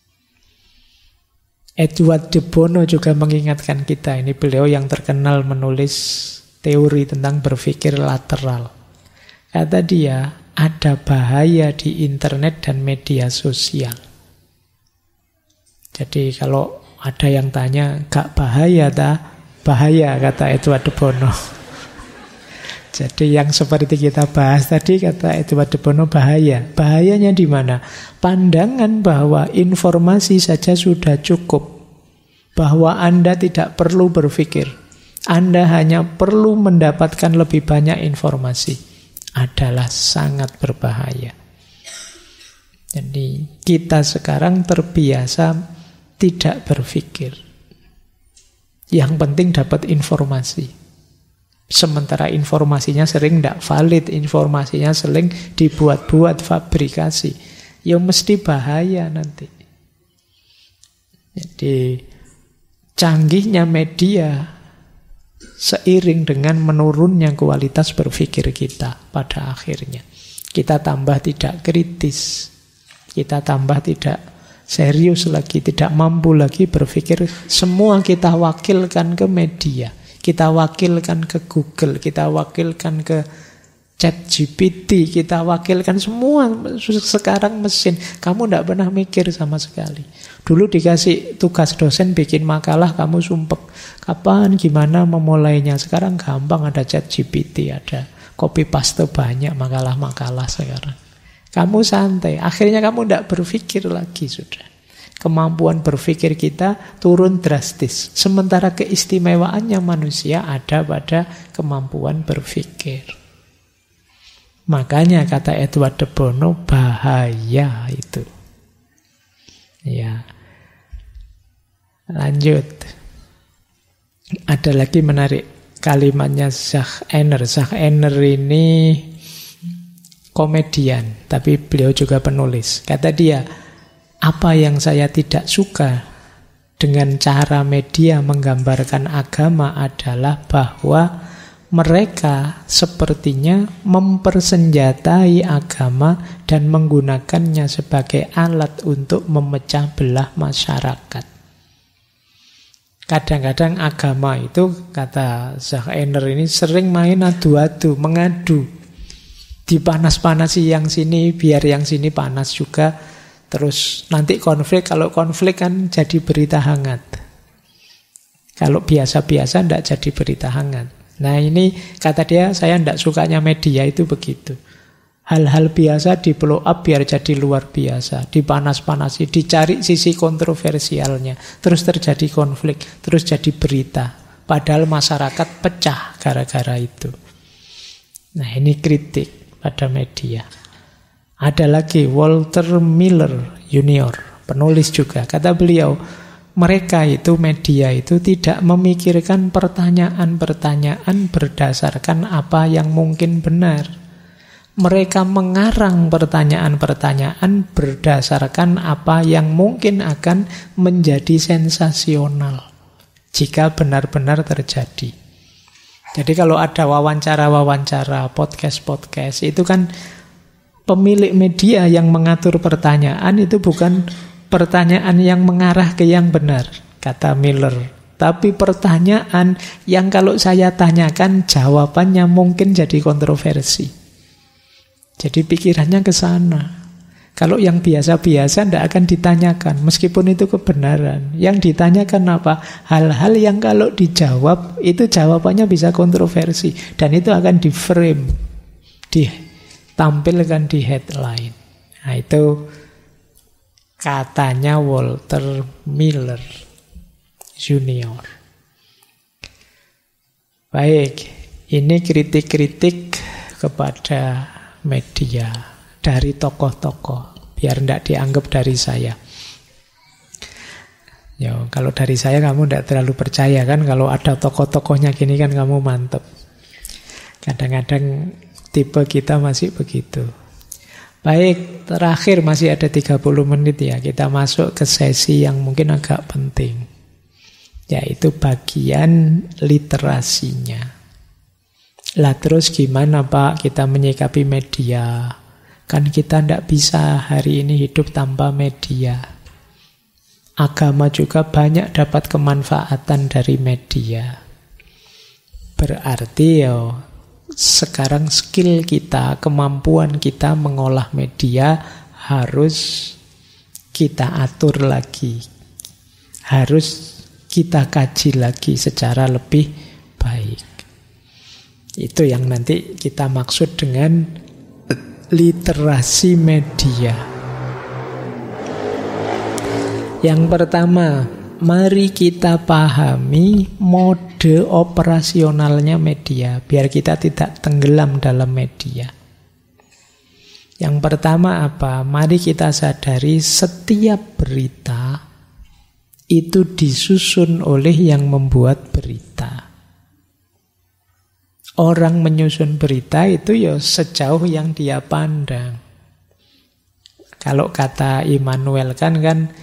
Edward de Bono juga mengingatkan kita, ini beliau yang terkenal menulis teori tentang berpikir lateral. Kata dia, ada bahaya di internet dan media sosial. Jadi kalau ada yang tanya, gak bahaya tak? Bahaya, kata Edward de Bono. Jadi yang seperti kita bahas tadi, kata Edward de Bono, bahaya. Bahayanya di mana? Pandangan bahwa informasi saja sudah cukup, bahwa Anda tidak perlu berpikir, Anda hanya perlu mendapatkan lebih banyak informasi, adalah sangat berbahaya. Jadi kita sekarang terbiasa tidak berpikir. Yang penting dapat informasi. Sementara informasinya sering tidak valid, informasinya sering dibuat-buat, fabrikasi. Ya mesti bahaya nanti. Jadi canggihnya media seiring dengan menurunnya kualitas berpikir kita pada akhirnya. Kita tambah tidak kritis, kita tambah tidak serius lagi, tidak mampu lagi berpikir. Semua kita wakilkan ke media, kita wakilkan ke Google, kita wakilkan ke ChatGPT, kita wakilkan semua sekarang mesin. Kamu tidak pernah mikir sama sekali. Dulu dikasih tugas dosen bikin makalah, kamu sumpek. Kapan, gimana memulainya? Sekarang gampang, ada ChatGPT, ada copy paste banyak makalah-makalah sekarang. Kamu santai, akhirnya kamu tidak berpikir lagi sudah. Kemampuan berpikir kita turun drastis. Sementara keistimewaannya manusia ada pada kemampuan berpikir. Makanya kata Edward de Bono, bahaya itu. Ya. Lanjut. Ada lagi menarik kalimatnya Zach Enner. Zach Enner ini komedian, tapi beliau juga penulis. Kata dia, apa yang saya tidak suka dengan cara media menggambarkan agama adalah bahwa mereka sepertinya mempersenjatai agama dan menggunakannya sebagai alat untuk memecah belah masyarakat. Kadang-kadang agama itu, kata Zach Enner ini, sering main adu-adu, mengadu. Dipanas-panasi yang sini, biar yang sini panas juga. Terus nanti konflik, kalau konflik kan jadi berita hangat. Kalau biasa-biasa tidak jadi berita hangat. Nah ini kata dia, saya tidak sukanya media itu begitu. Hal-hal biasa di blow up biar jadi luar biasa, dipanas-panasi, dicari sisi kontroversialnya, terus terjadi konflik, terus jadi berita. Padahal masyarakat pecah gara-gara itu. Nah ini kritik. pada media. Ada lagi Walter Miller Junior, penulis juga. Kata beliau, mereka itu media itu tidak memikirkan pertanyaan-pertanyaan berdasarkan apa yang mungkin benar. Mereka mengarang pertanyaan-pertanyaan berdasarkan apa yang mungkin akan menjadi sensasional jika benar-benar terjadi. Jadi kalau ada wawancara-wawancara, podcast-podcast, itu kan pemilik media yang mengatur pertanyaan itu bukan pertanyaan yang mengarah ke yang benar, kata Miller. Tapi pertanyaan yang kalau saya tanyakan jawabannya mungkin jadi kontroversi. Jadi pikirannya ke sana. Kalau yang biasa-biasa tidak akan ditanyakan, meskipun itu kebenaran. Yang ditanyakan apa? Hal-hal yang kalau dijawab, itu jawabannya bisa kontroversi. Dan itu akan di-frame, ditampilkan di headline. Nah itu katanya Walter Miller Junior. Baik, ini kritik-kritik kepada media dari tokoh-tokoh, biar tidak dianggap dari saya. Ya, kalau dari saya kamu tidak terlalu percaya kan, kalau ada tokoh-tokohnya gini kan kamu mantep. Kadang-kadang tipe kita masih begitu. Baik, terakhir masih ada 30 menit ya. Kita masuk ke sesi yang mungkin agak penting, yaitu bagian literasinya. Lah terus gimana Pak kita menyikapi media? Kan kita tidak bisa hari ini hidup tanpa media. Agama juga banyak dapat kemanfaatan dari media. Berarti ya sekarang skill kita, kemampuan kita mengolah media harus kita atur lagi. Harus kita kaji lagi secara lebih baik. Itu yang nanti kita maksud dengan literasi media. Yang pertama, mari kita pahami mode operasionalnya media, biar kita tidak tenggelam dalam media. Yang pertama apa? Mari kita sadari setiap berita itu disusun oleh yang membuat berita. Orang menyusun berita itu ya sejauh yang dia pandang. Kalau kata Immanuel kan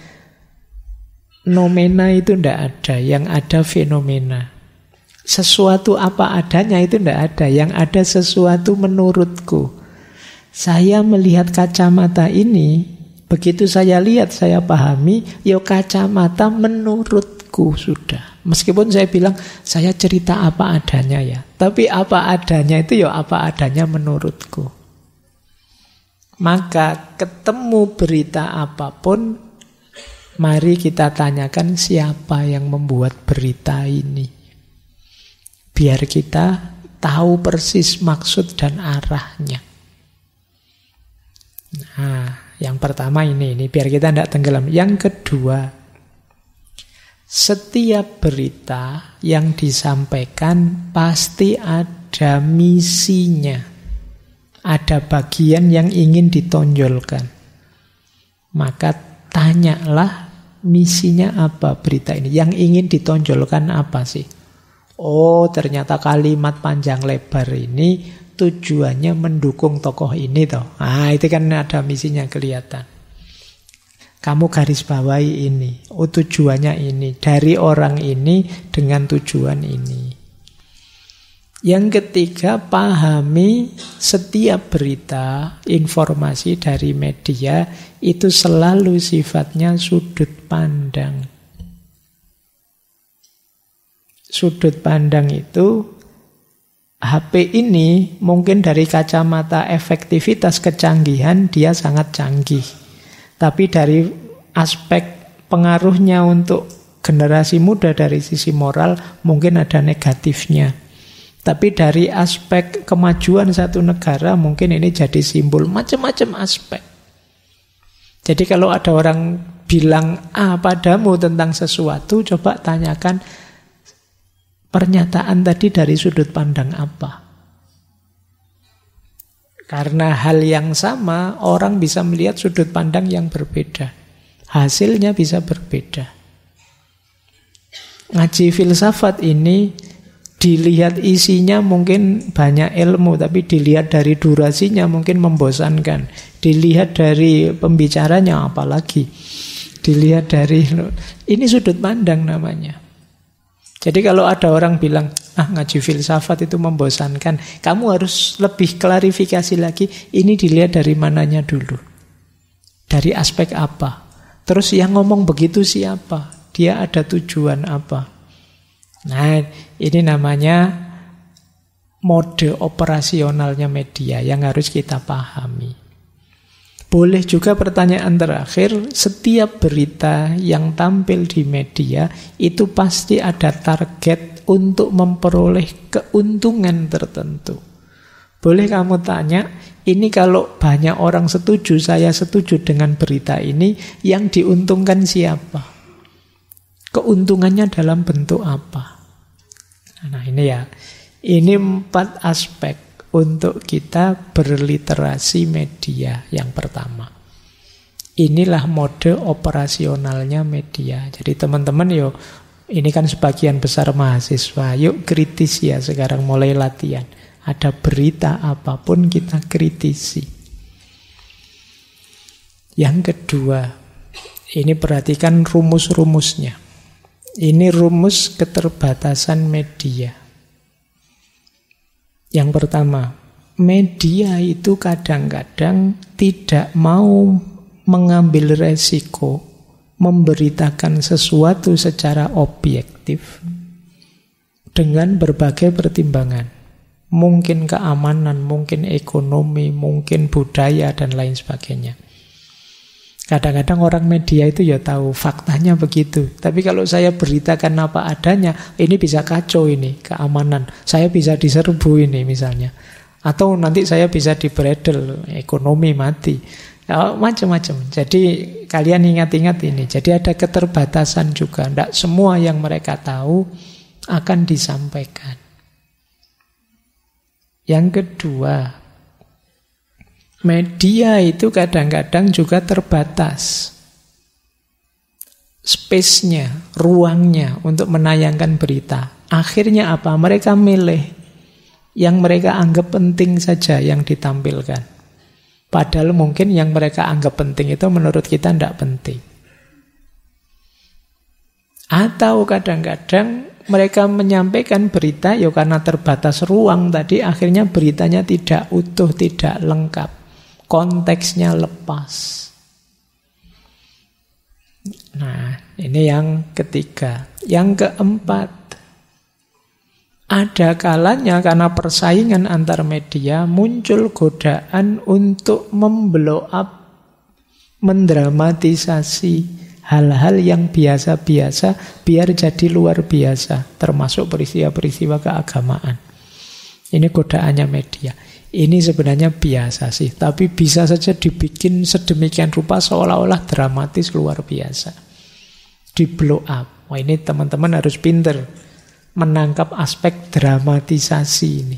nomena itu tidak ada, yang ada fenomena. Sesuatu apa adanya itu tidak ada, yang ada sesuatu menurutku. Saya melihat kacamata ini, begitu saya lihat, saya pahami, ya kacamata menurutku sudah. Meskipun saya bilang, saya cerita apa adanya ya. Tapi apa adanya itu ya apa adanya menurutku. Maka ketemu berita apapun, mari kita tanyakan siapa yang membuat berita ini. Biar kita tahu persis maksud dan arahnya. Nah, yang pertama ini biar kita tidak tenggelam. Yang kedua, setiap berita yang disampaikan pasti ada misinya. Ada bagian yang ingin ditonjolkan. Maka tanyalah misinya apa berita ini. Yang ingin ditonjolkan apa sih? Oh, ternyata kalimat panjang lebar ini tujuannya mendukung tokoh ini toh. Ah, itu kan ada misinya kelihatan. Kamu garis bawahi ini. Oh, tujuannya ini. Dari orang ini dengan tujuan ini. Yang ketiga, pahami setiap berita, informasi dari media itu selalu sifatnya sudut pandang. Sudut pandang itu, HP ini mungkin dari kacamata efektivitas kecanggihan dia sangat canggih. Tapi dari aspek pengaruhnya untuk generasi muda dari sisi moral mungkin ada negatifnya. Tapi dari aspek kemajuan satu negara mungkin ini jadi simbol macam-macam aspek. Jadi kalau ada orang bilang A padamu tentang sesuatu, coba tanyakan pernyataan tadi dari sudut pandang apa. Karena hal yang sama, orang bisa melihat sudut pandang yang berbeda. Hasilnya bisa berbeda. Ngaji filsafat ini dilihat isinya mungkin banyak ilmu, tapi dilihat dari durasinya mungkin membosankan. Dilihat dari pembicaranya apalagi. Dilihat dari... Ini sudut pandang namanya. Jadi kalau ada orang bilang, ngaji filsafat itu membosankan, kamu harus lebih klarifikasi lagi, ini dilihat dari mananya dulu. Dari aspek apa? Terus yang ngomong begitu siapa? Dia ada tujuan apa? Nah, ini namanya mode operasionalnya media yang harus kita pahami. Boleh juga pertanyaan terakhir, setiap berita yang tampil di media itu pasti ada target untuk memperoleh keuntungan tertentu. Boleh kamu tanya, ini kalau banyak orang setuju, saya setuju dengan berita ini, yang diuntungkan siapa? Keuntungannya dalam bentuk apa? Nah ini ya, ini 4 aspek untuk kita berliterasi media yang pertama. Inilah mode operasionalnya media. Jadi teman-teman yuk, ini kan sebagian besar mahasiswa, yuk kritis ya sekarang mulai latihan. Ada berita apapun kita kritisi. Yang kedua, ini perhatikan rumus-rumusnya. Ini rumus keterbatasan media. Yang pertama, media itu kadang-kadang tidak mau mengambil resiko memberitakan sesuatu secara objektif dengan berbagai pertimbangan. Mungkin keamanan, mungkin ekonomi, mungkin budaya, dan lain sebagainya. Kadang-kadang orang media itu ya tahu faktanya begitu. Tapi kalau saya beritakan apa adanya, ini bisa kacau ini, keamanan. Saya bisa diserbu ini misalnya. Atau nanti saya bisa dibredel, ekonomi mati. Ya, macam-macam. Jadi kalian ingat-ingat ini. Jadi ada keterbatasan juga. Tidak semua yang mereka tahu akan disampaikan. Yang kedua, media itu kadang-kadang juga terbatas. Space-nya, ruangnya untuk menayangkan berita. Akhirnya apa? Mereka milih yang mereka anggap penting saja yang ditampilkan. Padahal mungkin yang mereka anggap penting itu menurut kita tidak penting. Atau kadang-kadang mereka menyampaikan berita ya karena terbatas ruang tadi, akhirnya beritanya tidak utuh, tidak lengkap. Konteksnya lepas. Nah, ini yang ketiga. Yang keempat, ada kalanya karena persaingan antar media muncul godaan untuk memblow up, mendramatisasi hal-hal yang biasa-biasa biar jadi luar biasa, termasuk peristiwa-peristiwa keagamaan. Ini godaannya media. Ini sebenarnya biasa sih, tapi bisa saja dibikin sedemikian rupa seolah-olah dramatis luar biasa. Di blow up. Wah, ini teman-teman harus pinter menangkap aspek dramatisasi ini.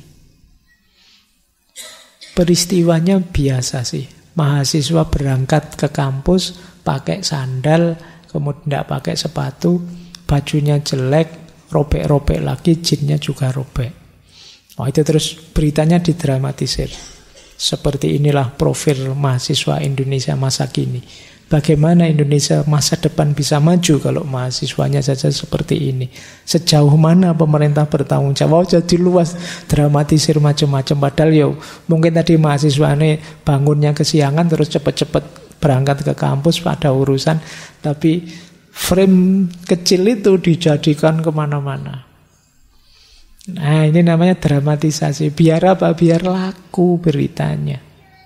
Peristiwanya biasa sih. Mahasiswa berangkat ke kampus pakai sandal, kemudian tidak pakai sepatu, bajunya jelek, robek-robek lagi, jinnya juga robek. Oh, itu terus beritanya didramatisir. Seperti inilah profil mahasiswa Indonesia masa kini. Bagaimana Indonesia masa depan bisa maju kalau mahasiswanya saja seperti ini? Sejauh mana pemerintah bertanggung jawab? Jadi luas, dramatisir macam-macam. Padahal ya mungkin tadi mahasiswanya bangunnya kesiangan terus cepat-cepat berangkat ke kampus pada urusan. Tapi frame kecil itu dijadikan kemana-mana. Nah, ini namanya dramatisasi. Biar apa? Biar laku beritanya.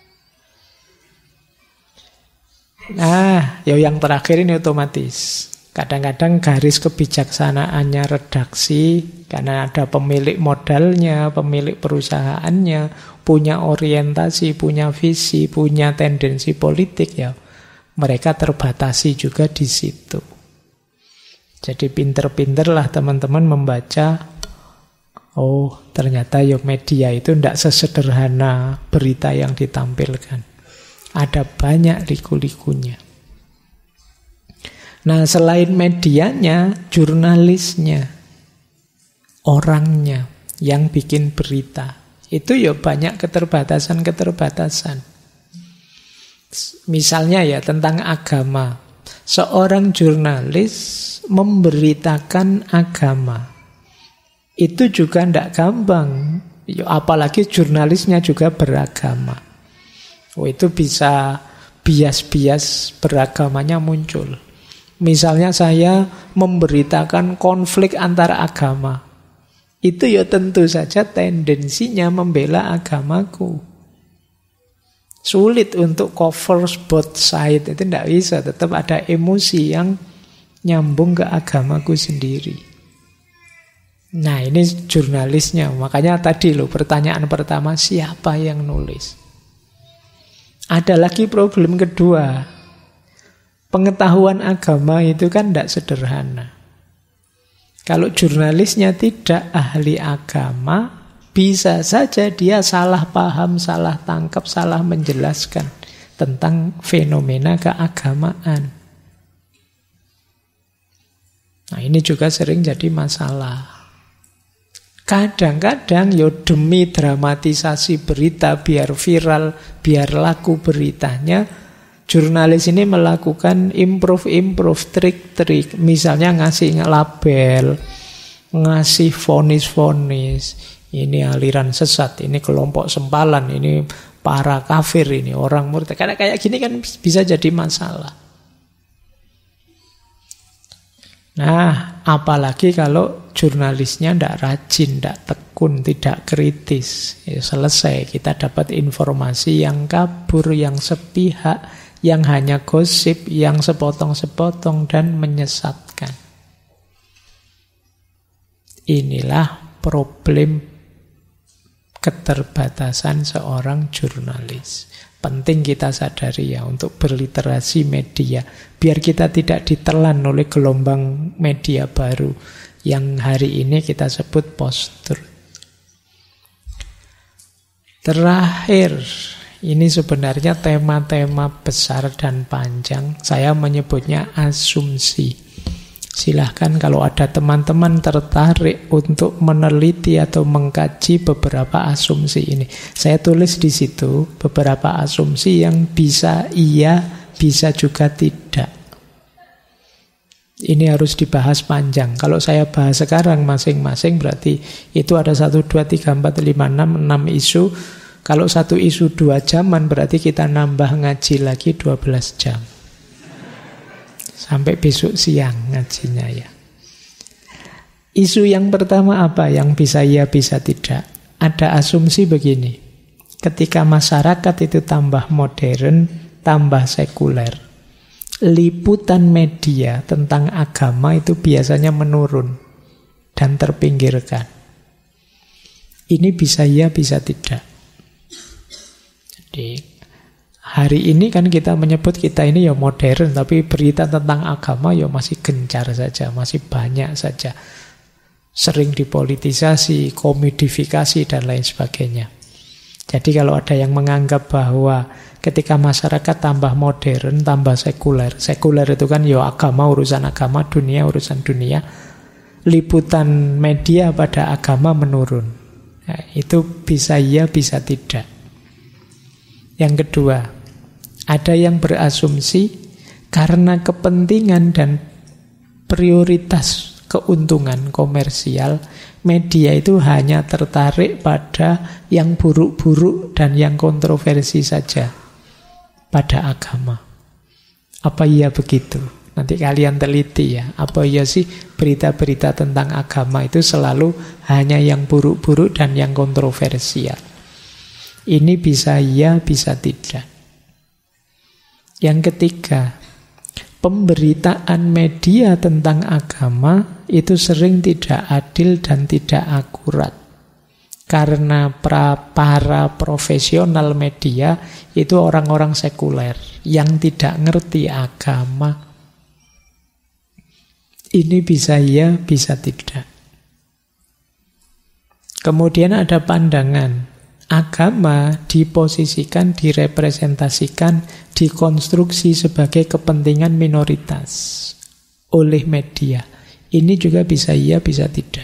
Nah, yang terakhir ini otomatis. Kadang-kadang garis kebijaksanaannya redaksi, karena ada pemilik modalnya, pemilik perusahaannya, punya orientasi, punya visi, punya tendensi politik ya. Mereka terbatasi juga di situ. Jadi pinter-pinterlah teman-teman membaca Oh, ternyata ya media itu tidak sesederhana berita yang ditampilkan. Ada banyak liku-likunya. Nah, selain medianya, jurnalisnya, orangnya yang bikin berita, itu ya banyak keterbatasan-keterbatasan. Misalnya ya tentang agama. Seorang jurnalis memberitakan agama. Itu juga tidak gampang. Apalagi jurnalisnya juga beragama. Oh, itu bisa bias-bias beragamanya muncul. Misalnya saya memberitakan konflik antara agama. Itu ya tentu saja tendensinya membela agamaku. Sulit untuk cover both side. Itu tidak bisa. Tetap ada emosi yang nyambung ke agamaku sendiri. Nah, ini jurnalisnya. Makanya tadi loh pertanyaan pertama, siapa yang nulis? Ada lagi problem kedua. Pengetahuan agama itu kan tidak sederhana. Kalau jurnalisnya tidak ahli agama, bisa saja dia salah paham, salah tangkap, salah menjelaskan tentang fenomena keagamaan. Nah, ini juga sering jadi masalah. Kadang-kadang ya demi dramatisasi berita biar viral, biar laku beritanya, jurnalis ini melakukan improve, trik-trik. Misalnya ngasih label, ngasih vonis-vonis. Ini aliran sesat, ini kelompok sempalan, ini para kafir, ini orang murtad. Karena kayak gini kan bisa jadi masalah. Nah, apalagi kalau jurnalisnya tidak rajin, tidak tekun, tidak kritis. Ya, selesai, kita dapat informasi yang kabur, yang sepihak, yang hanya gosip, yang sepotong-sepotong dan menyesatkan. Inilah problem keterbatasan seorang jurnalis. Penting kita sadari ya untuk berliterasi media, biar kita tidak ditelan oleh gelombang media baru yang hari ini kita sebut post-truth. Terakhir, ini sebenarnya tema-tema besar dan panjang. Saya menyebutnya asumsi. Silahkan kalau ada teman-teman tertarik untuk meneliti atau mengkaji beberapa asumsi ini. Saya tulis di situ beberapa asumsi yang bisa iya, bisa juga tidak. Ini harus dibahas panjang. Kalau saya bahas sekarang masing-masing berarti itu ada 1, 2, 3, 4, 5, 6 isu. Kalau satu isu 2 jaman berarti kita nambah ngaji lagi 12 jam. Sampai besok siang ngajinya ya. Isu yang pertama apa yang bisa iya bisa tidak? Ada asumsi begini. Ketika masyarakat itu tambah modern, tambah sekuler, liputan media tentang agama itu biasanya menurun dan terpinggirkan. Ini bisa iya bisa tidak. Jadi hari ini kan kita menyebut kita ini ya modern, tapi berita tentang agama ya masih gencar saja, masih banyak saja. Sering dipolitisasi, komodifikasi, dan lain sebagainya. Jadi kalau ada yang menganggap bahwa ketika masyarakat tambah modern, tambah sekuler, sekuler itu kan ya agama, urusan agama, dunia, urusan dunia, liputan media pada agama menurun. Nah, itu bisa iya, bisa tidak. Yang kedua, ada yang berasumsi karena kepentingan dan prioritas keuntungan komersial, media itu hanya tertarik pada yang buruk-buruk dan yang kontroversi saja pada agama. Apa iya begitu? Nanti kalian teliti ya. Apa iya sih berita-berita tentang agama itu selalu hanya yang buruk-buruk dan yang kontroversial? Ini bisa iya, bisa tidak. Yang ketiga, pemberitaan media tentang agama itu sering tidak adil dan tidak akurat. Karena para profesional media itu orang-orang sekuler yang tidak ngerti agama. Ini bisa iya, bisa tidak. Kemudian ada pandangan agama diposisikan, direpresentasikan, dikonstruksi sebagai kepentingan minoritas oleh media. Ini juga bisa iya, bisa tidak.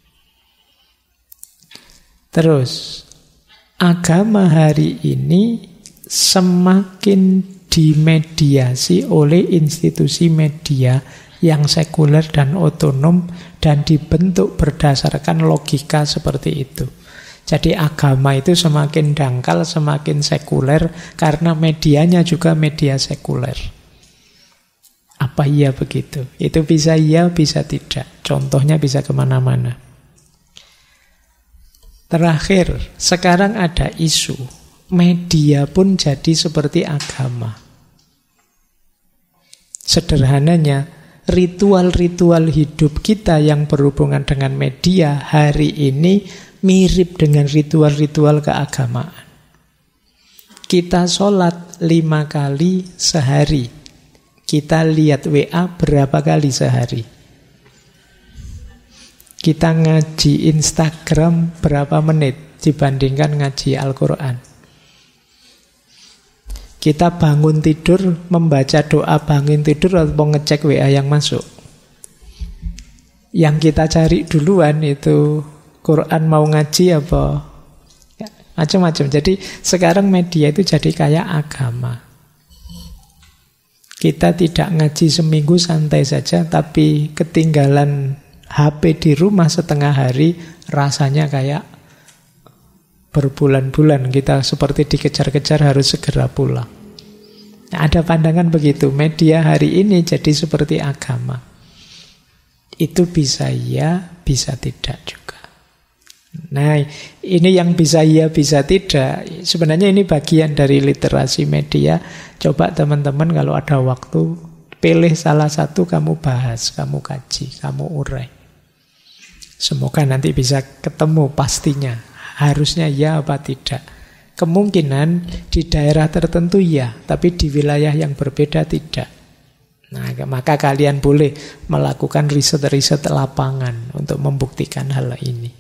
Terus, agama hari ini semakin dimediasi oleh institusi media yang sekuler dan otonom dan dibentuk berdasarkan logika seperti itu. Jadi agama itu semakin dangkal, semakin sekuler karena medianya juga media sekuler. Apa iya begitu? Itu bisa iya, bisa tidak. Contohnya bisa kemana-mana. Terakhir, sekarang ada isu media pun jadi seperti agama. Sederhananya, ritual-ritual hidup kita yang berhubungan dengan media hari ini mirip dengan ritual-ritual keagamaan. Kita sholat 5 kali sehari. Kita lihat WA berapa kali sehari. Kita ngaji Instagram berapa menit dibandingkan ngaji Al-Quran. Kita bangun tidur membaca doa bangun tidur atau ngecek WA yang masuk. Yang kita cari duluan itu Quran mau ngaji apa? Ya, macam-macam. Jadi sekarang media itu jadi kayak agama. Kita tidak ngaji seminggu santai saja, tapi ketinggalan HP di rumah setengah hari, rasanya kayak berbulan-bulan kita seperti dikejar-kejar harus segera pulang. Nah, ada pandangan begitu, media hari ini jadi seperti agama. Itu bisa iya, bisa tidak juga. Nah, ini yang bisa iya, bisa tidak. Sebenarnya ini bagian dari literasi media. Coba teman-teman kalau ada waktu, pilih salah satu kamu bahas, kamu kaji, kamu urai. Semoga nanti bisa ketemu pastinya. Harusnya ya apa tidak. Kemungkinan di daerah tertentu ya, tapi di wilayah yang berbeda tidak. Nah, maka kalian boleh melakukan riset-riset lapangan untuk membuktikan hal ini.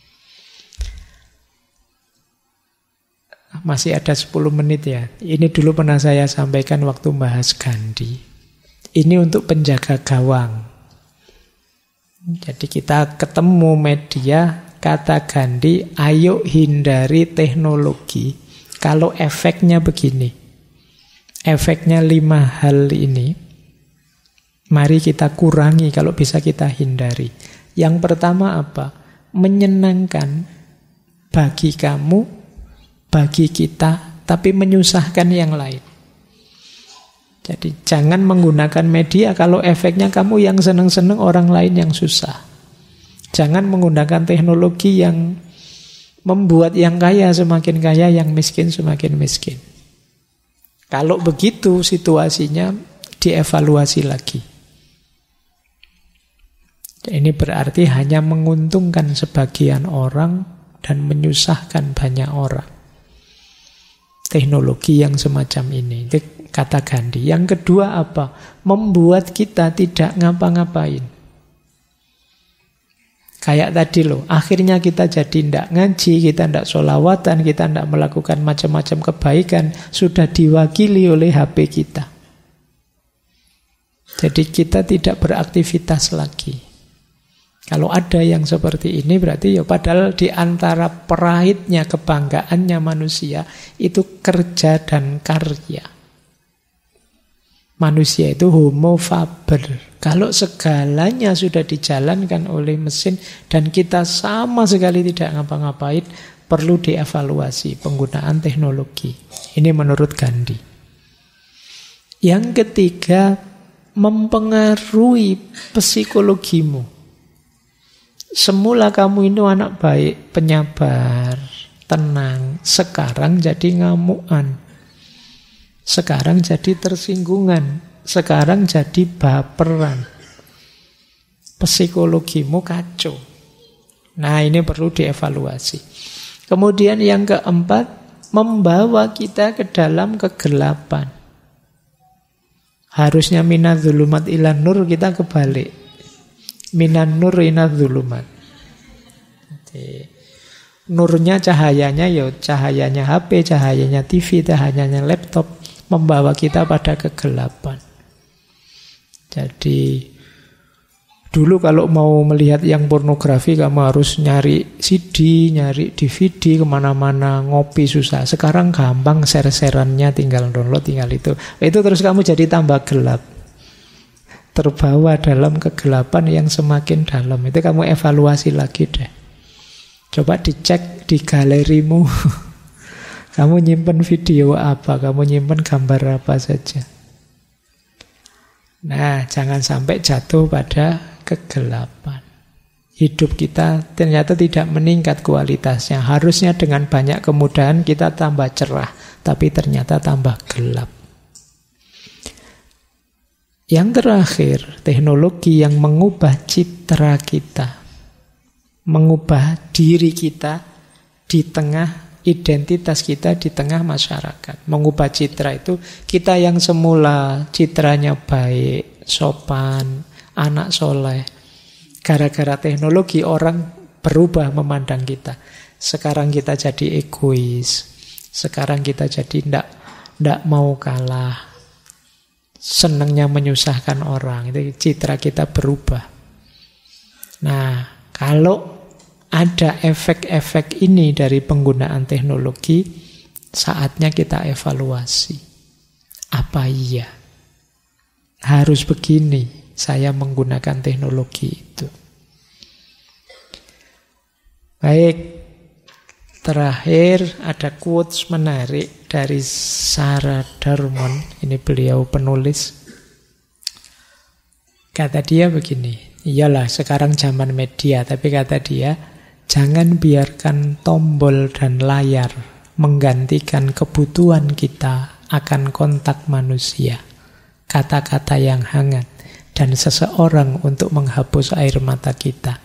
Masih ada 10 menit ya. Ini dulu pernah saya sampaikan waktu bahas Gandhi. Ini untuk penjaga gawang. Jadi kita ketemu media, kata Gandhi, ayo hindari teknologi. Kalau efeknya begini, efeknya 5 hal ini, mari kita kurangi kalau bisa kita hindari. Yang pertama apa? Menyenangkan bagi kamu, bagi kita, tapi menyusahkan yang lain. Jadi jangan menggunakan media kalau efeknya kamu yang seneng-seneng, orang lain yang susah. Jangan menggunakan teknologi yang membuat yang kaya semakin kaya, yang miskin semakin miskin. Kalau begitu situasinya dievaluasi lagi. Ini berarti hanya menguntungkan sebagian orang dan menyusahkan banyak orang. Teknologi yang semacam ini, itu kata Gandhi. Yang kedua apa? Membuat kita tidak ngapa-ngapain. Kayak tadi loh, akhirnya kita jadi tidak ngaji, kita tidak sholawatan, kita tidak melakukan macam-macam kebaikan, sudah diwakili oleh HP kita. Jadi kita tidak beraktivitas lagi. Kalau ada yang seperti ini berarti ya padahal di antara perahitnya kebanggaannya manusia itu kerja dan karya. Manusia itu homo faber. Kalau segalanya sudah dijalankan oleh mesin dan kita sama sekali tidak ngapa-ngapain, perlu dievaluasi penggunaan teknologi. Ini menurut Gandhi. Yang ketiga, mempengaruhi psikologimu. Semula kamu itu anak baik, penyabar, tenang. Sekarang jadi ngamuan. Sekarang jadi tersinggungan. Sekarang jadi baperan. Psikologimu kacau. Nah, ini perlu dievaluasi. Kemudian yang keempat, membawa kita ke dalam kegelapan. Harusnya minadz-dzulumat ilan nur, kita kebalik. Minan nur ina dzulumat. Nurnya, cahayanya, ya cahayanya HP, cahayanya TV, cahayanya laptop, membawa kita pada kegelapan. Jadi dulu kalau mau melihat yang pornografi kamu harus nyari CD, nyari DVD, kemana-mana, ngopi susah. Sekarang gampang, share-sharannya tinggal download, tinggal itu. Itu terus kamu jadi tambah gelap, terbawa dalam kegelapan yang semakin dalam. Itu kamu evaluasi lagi deh. Coba dicek di galerimu. Kamu nyimpen video apa, kamu nyimpen gambar apa saja. Nah, jangan sampai jatuh pada kegelapan. Hidup kita ternyata tidak meningkat kualitasnya. Harusnya dengan banyak kemudahan kita tambah cerah, tapi ternyata tambah gelap. Yang terakhir, teknologi yang mengubah citra kita, mengubah diri kita di tengah identitas kita, di tengah masyarakat. Mengubah citra itu, kita yang semula citranya baik, sopan, anak soleh, gara-gara teknologi orang berubah memandang kita. Sekarang kita jadi egois, sekarang kita jadi ndak mau kalah, senangnya menyusahkan orang. Itu citra kita berubah. Nah, kalau ada efek-efek ini dari penggunaan teknologi, saatnya kita evaluasi. Apa iya harus begini saya menggunakan teknologi itu? Baik, terakhir ada quotes menarik dari Sarah Darmon. Ini beliau penulis. Kata dia begini, iyalah sekarang zaman media, tapi kata dia, jangan biarkan tombol dan layar menggantikan kebutuhan kita akan kontak manusia, kata-kata yang hangat, dan seseorang untuk menghapus air mata kita.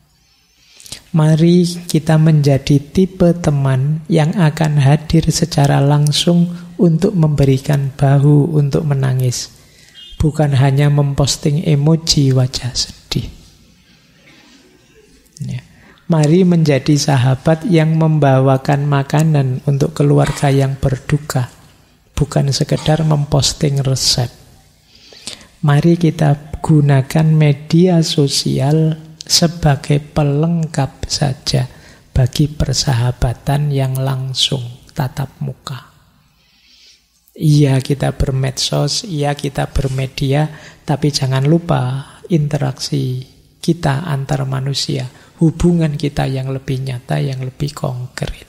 Mari kita menjadi tipe teman yang akan hadir secara langsung untuk memberikan bahu untuk menangis, bukan hanya memposting emoji wajah sedih. Ya. Mari menjadi sahabat yang membawakan makanan untuk keluarga yang berduka, bukan sekedar memposting resep. Mari kita gunakan media sosial sebagai pelengkap saja bagi persahabatan yang langsung, tatap muka. Iya, kita bermedsos, iya kita bermedia, tapi jangan lupa interaksi kita antar manusia, hubungan kita yang lebih nyata, yang lebih konkret.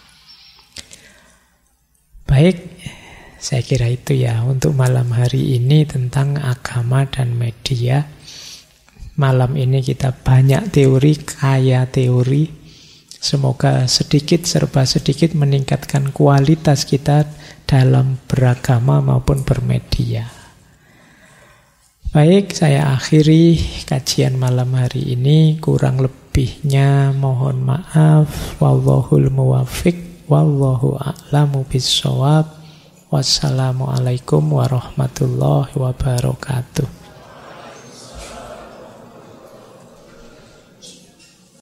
Baik, saya kira itu ya untuk malam hari ini tentang agama dan media. Malam ini kita banyak teori, kaya teori. Semoga sedikit serba sedikit meningkatkan kualitas kita dalam beragama maupun bermedia. Baik, saya akhiri kajian malam hari ini. Kurang lebihnya mohon maaf. Wallahul muwaffiq, wallahu a'lamu bissawab. Wassalamualaikum warahmatullahi wabarakatuh.